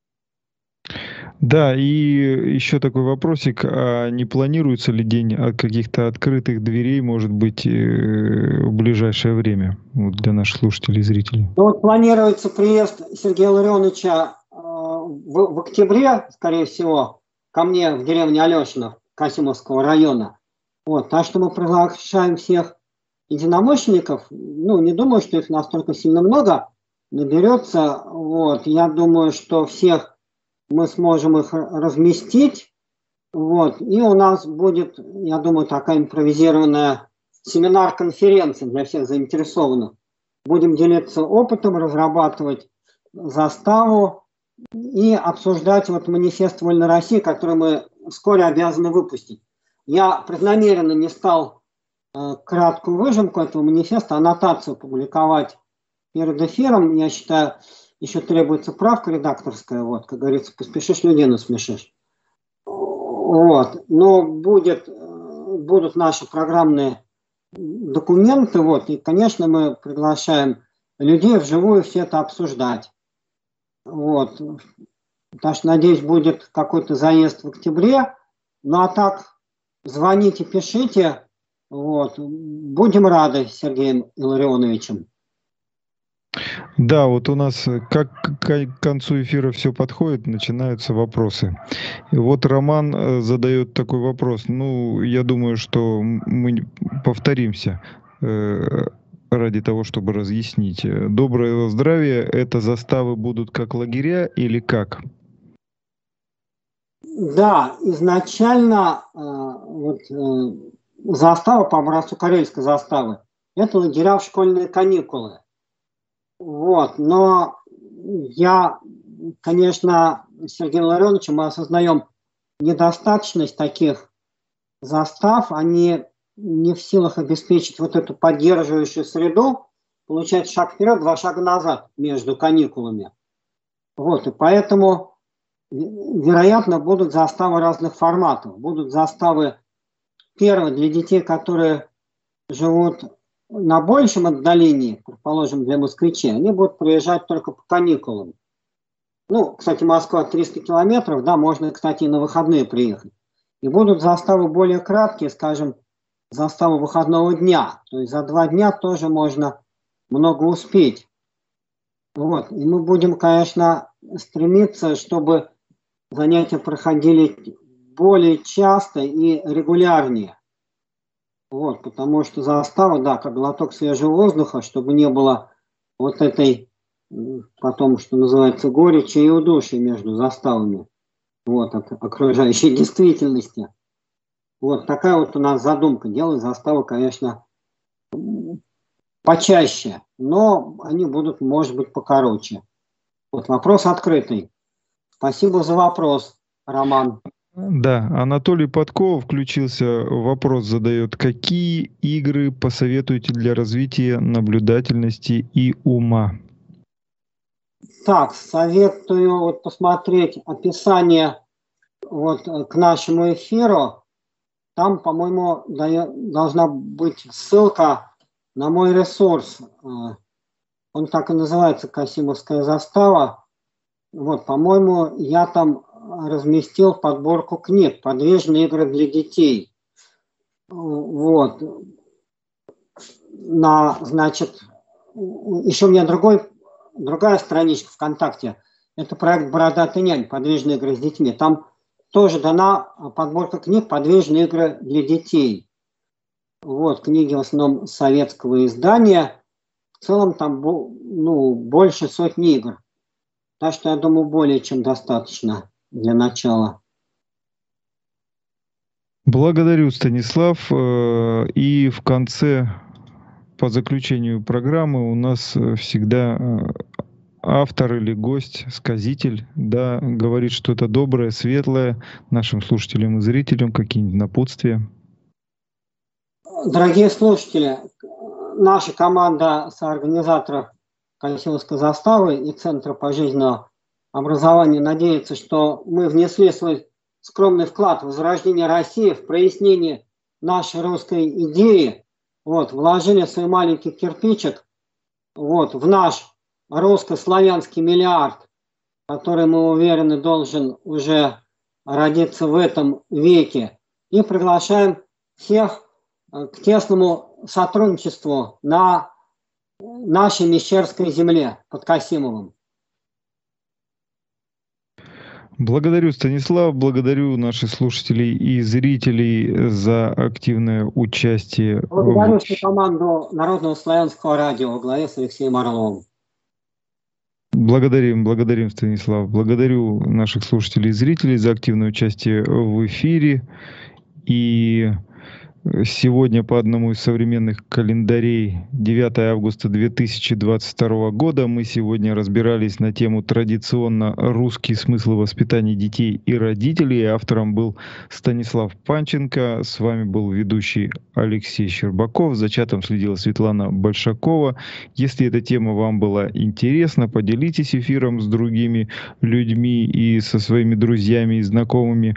Да, и еще такой вопросик, а не планируется ли день каких-то открытых дверей, может быть, в ближайшее время, вот для наших слушателей и зрителей? Ну, вот планируется приезд Сергея Ларионовича э, в, в октябре, скорее всего, ко мне в деревню Алешино, Касимовского района. Вот, так что мы приглашаем всех единомышленников. Ну, не думаю, что их настолько сильно много наберется. Вот, я думаю, что всех мы сможем их разместить. Вот, и у нас будет, я думаю, такая импровизированная семинар-конференция для всех заинтересованных. Будем делиться опытом, разрабатывать заставу и обсуждать вот манифест «Вольной России», который мы вскоре обязаны выпустить. Я преднамеренно не стал э, краткую выжимку этого манифеста, аннотацию публиковать перед эфиром. Я считаю, еще требуется правка редакторская, вот, как говорится, поспешишь, людей насмешишь. Вот. Но будет, будут наши программные документы, вот, и, конечно, мы приглашаем людей вживую все это обсуждать. Вот. Так что, надеюсь, будет какой-то заезд в октябре. Ну, а так, звоните, пишите. Вот. Будем рады с Сергеем Илларионовичем. Да, вот у нас как к концу эфира все подходит, начинаются вопросы. И вот Роман задает такой вопрос. Ну, я думаю, что мы повторимся э, ради того, чтобы разъяснить. Доброго здравия. Это заставы будут как лагеря или как? Да, изначально э, вот, э, застава по образцу карельской заставы – это лагеря в школьные каникулы. Вот, но я, конечно, с Сергеем Ларионовичем мы осознаем недостаточность таких застав, они не в силах обеспечить вот эту поддерживающую среду, получается шаг вперед, два шага назад между каникулами. Вот, и поэтому, вероятно, будут заставы разных форматов. Будут заставы, первые, для детей, которые живут на большем отдалении, предположим, для москвичей, они будут приезжать только по каникулам. Ну, кстати, Москва триста километров, да, можно, кстати, и на выходные приехать. И будут заставы более краткие, скажем, заставы выходного дня. То есть за два дня тоже можно много успеть. Вот. И мы будем, конечно, стремиться, чтобы занятия проходили более часто и регулярнее. Вот, потому что застава, да, как глоток свежего воздуха, чтобы не было вот этой, потом, что называется, горечи и удушья между заставами, вот, от окружающей действительности. Вот такая вот у нас задумка. Делать заставы, конечно, почаще, но они будут, может быть, покороче. Вот вопрос открытый. Спасибо за вопрос, Роман. Да, Анатолий Подков включился, вопрос задает. Какие игры посоветуете для развития наблюдательности и ума? Так, советую вот посмотреть описание вот к нашему эфиру. Там, по-моему, должна быть ссылка на мой ресурс. Он так и называется, Касимовская застава. Вот, по-моему, я там разместил подборку книг «Подвижные игры для детей». Вот. На, значит, еще у меня другой, другая страничка ВКонтакте. Это проект «Бородатый нянь. Подвижные игры с детьми». Там тоже дана подборка книг «Подвижные игры для детей». Вот, книги в основном советского издания. В целом там ну, больше сотни игр. Так что, я думаю, более чем достаточно для начала. Благодарю, Станислав. И в конце, по заключению программы, у нас всегда автор или гость, сказитель, да, говорит что-то доброе, светлое нашим слушателям и зрителям, какие-нибудь напутствия. Дорогие слушатели, наша команда соорганизаторов Колесовской заставы и Центра пожизненного образования надеется, что мы внесли свой скромный вклад в возрождение России, в прояснение нашей русской идеи, вот, вложили свой маленький кирпичик вот, в наш русско-славянский миллиард, который, мы уверены, должен уже родиться в этом веке. И приглашаем всех к тесному сотрудничеству на нашей Мещерской земле под Касимовым. Благодарю, Станислав, благодарю наших слушателей и зрителей за активное участие. Благодарю в... всю команду Народного славянского радио во главе с Алексеем Орловым. Благодарим, благодарим, Станислав. Благодарю наших слушателей и зрителей за активное участие в эфире. И сегодня по одному из современных календарей, девятое августа две тысячи двадцать второго года, мы сегодня разбирались на тему традиционно русские смыслы воспитания детей и родителей. Автором был Станислав Панченко. С вами был ведущий Алексей Щербаков. За чатом следила Светлана Большакова. Если эта тема вам была интересна, поделитесь эфиром с другими людьми и со своими друзьями и знакомыми.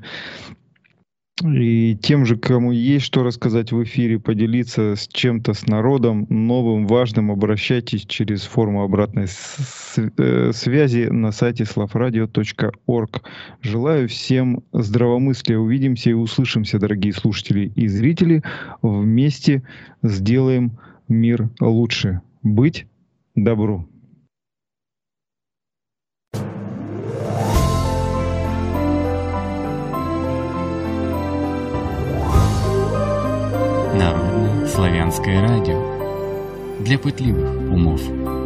И тем же, кому есть что рассказать в эфире, поделиться с чем-то, с народом, новым, важным, обращайтесь через форму обратной связи на сайте славрадио точка орг. Желаю всем здравомыслия. Увидимся и услышимся, дорогие слушатели и зрители. Вместе сделаем мир лучше. Быть добру. Народное славянское радио для пытливых умов.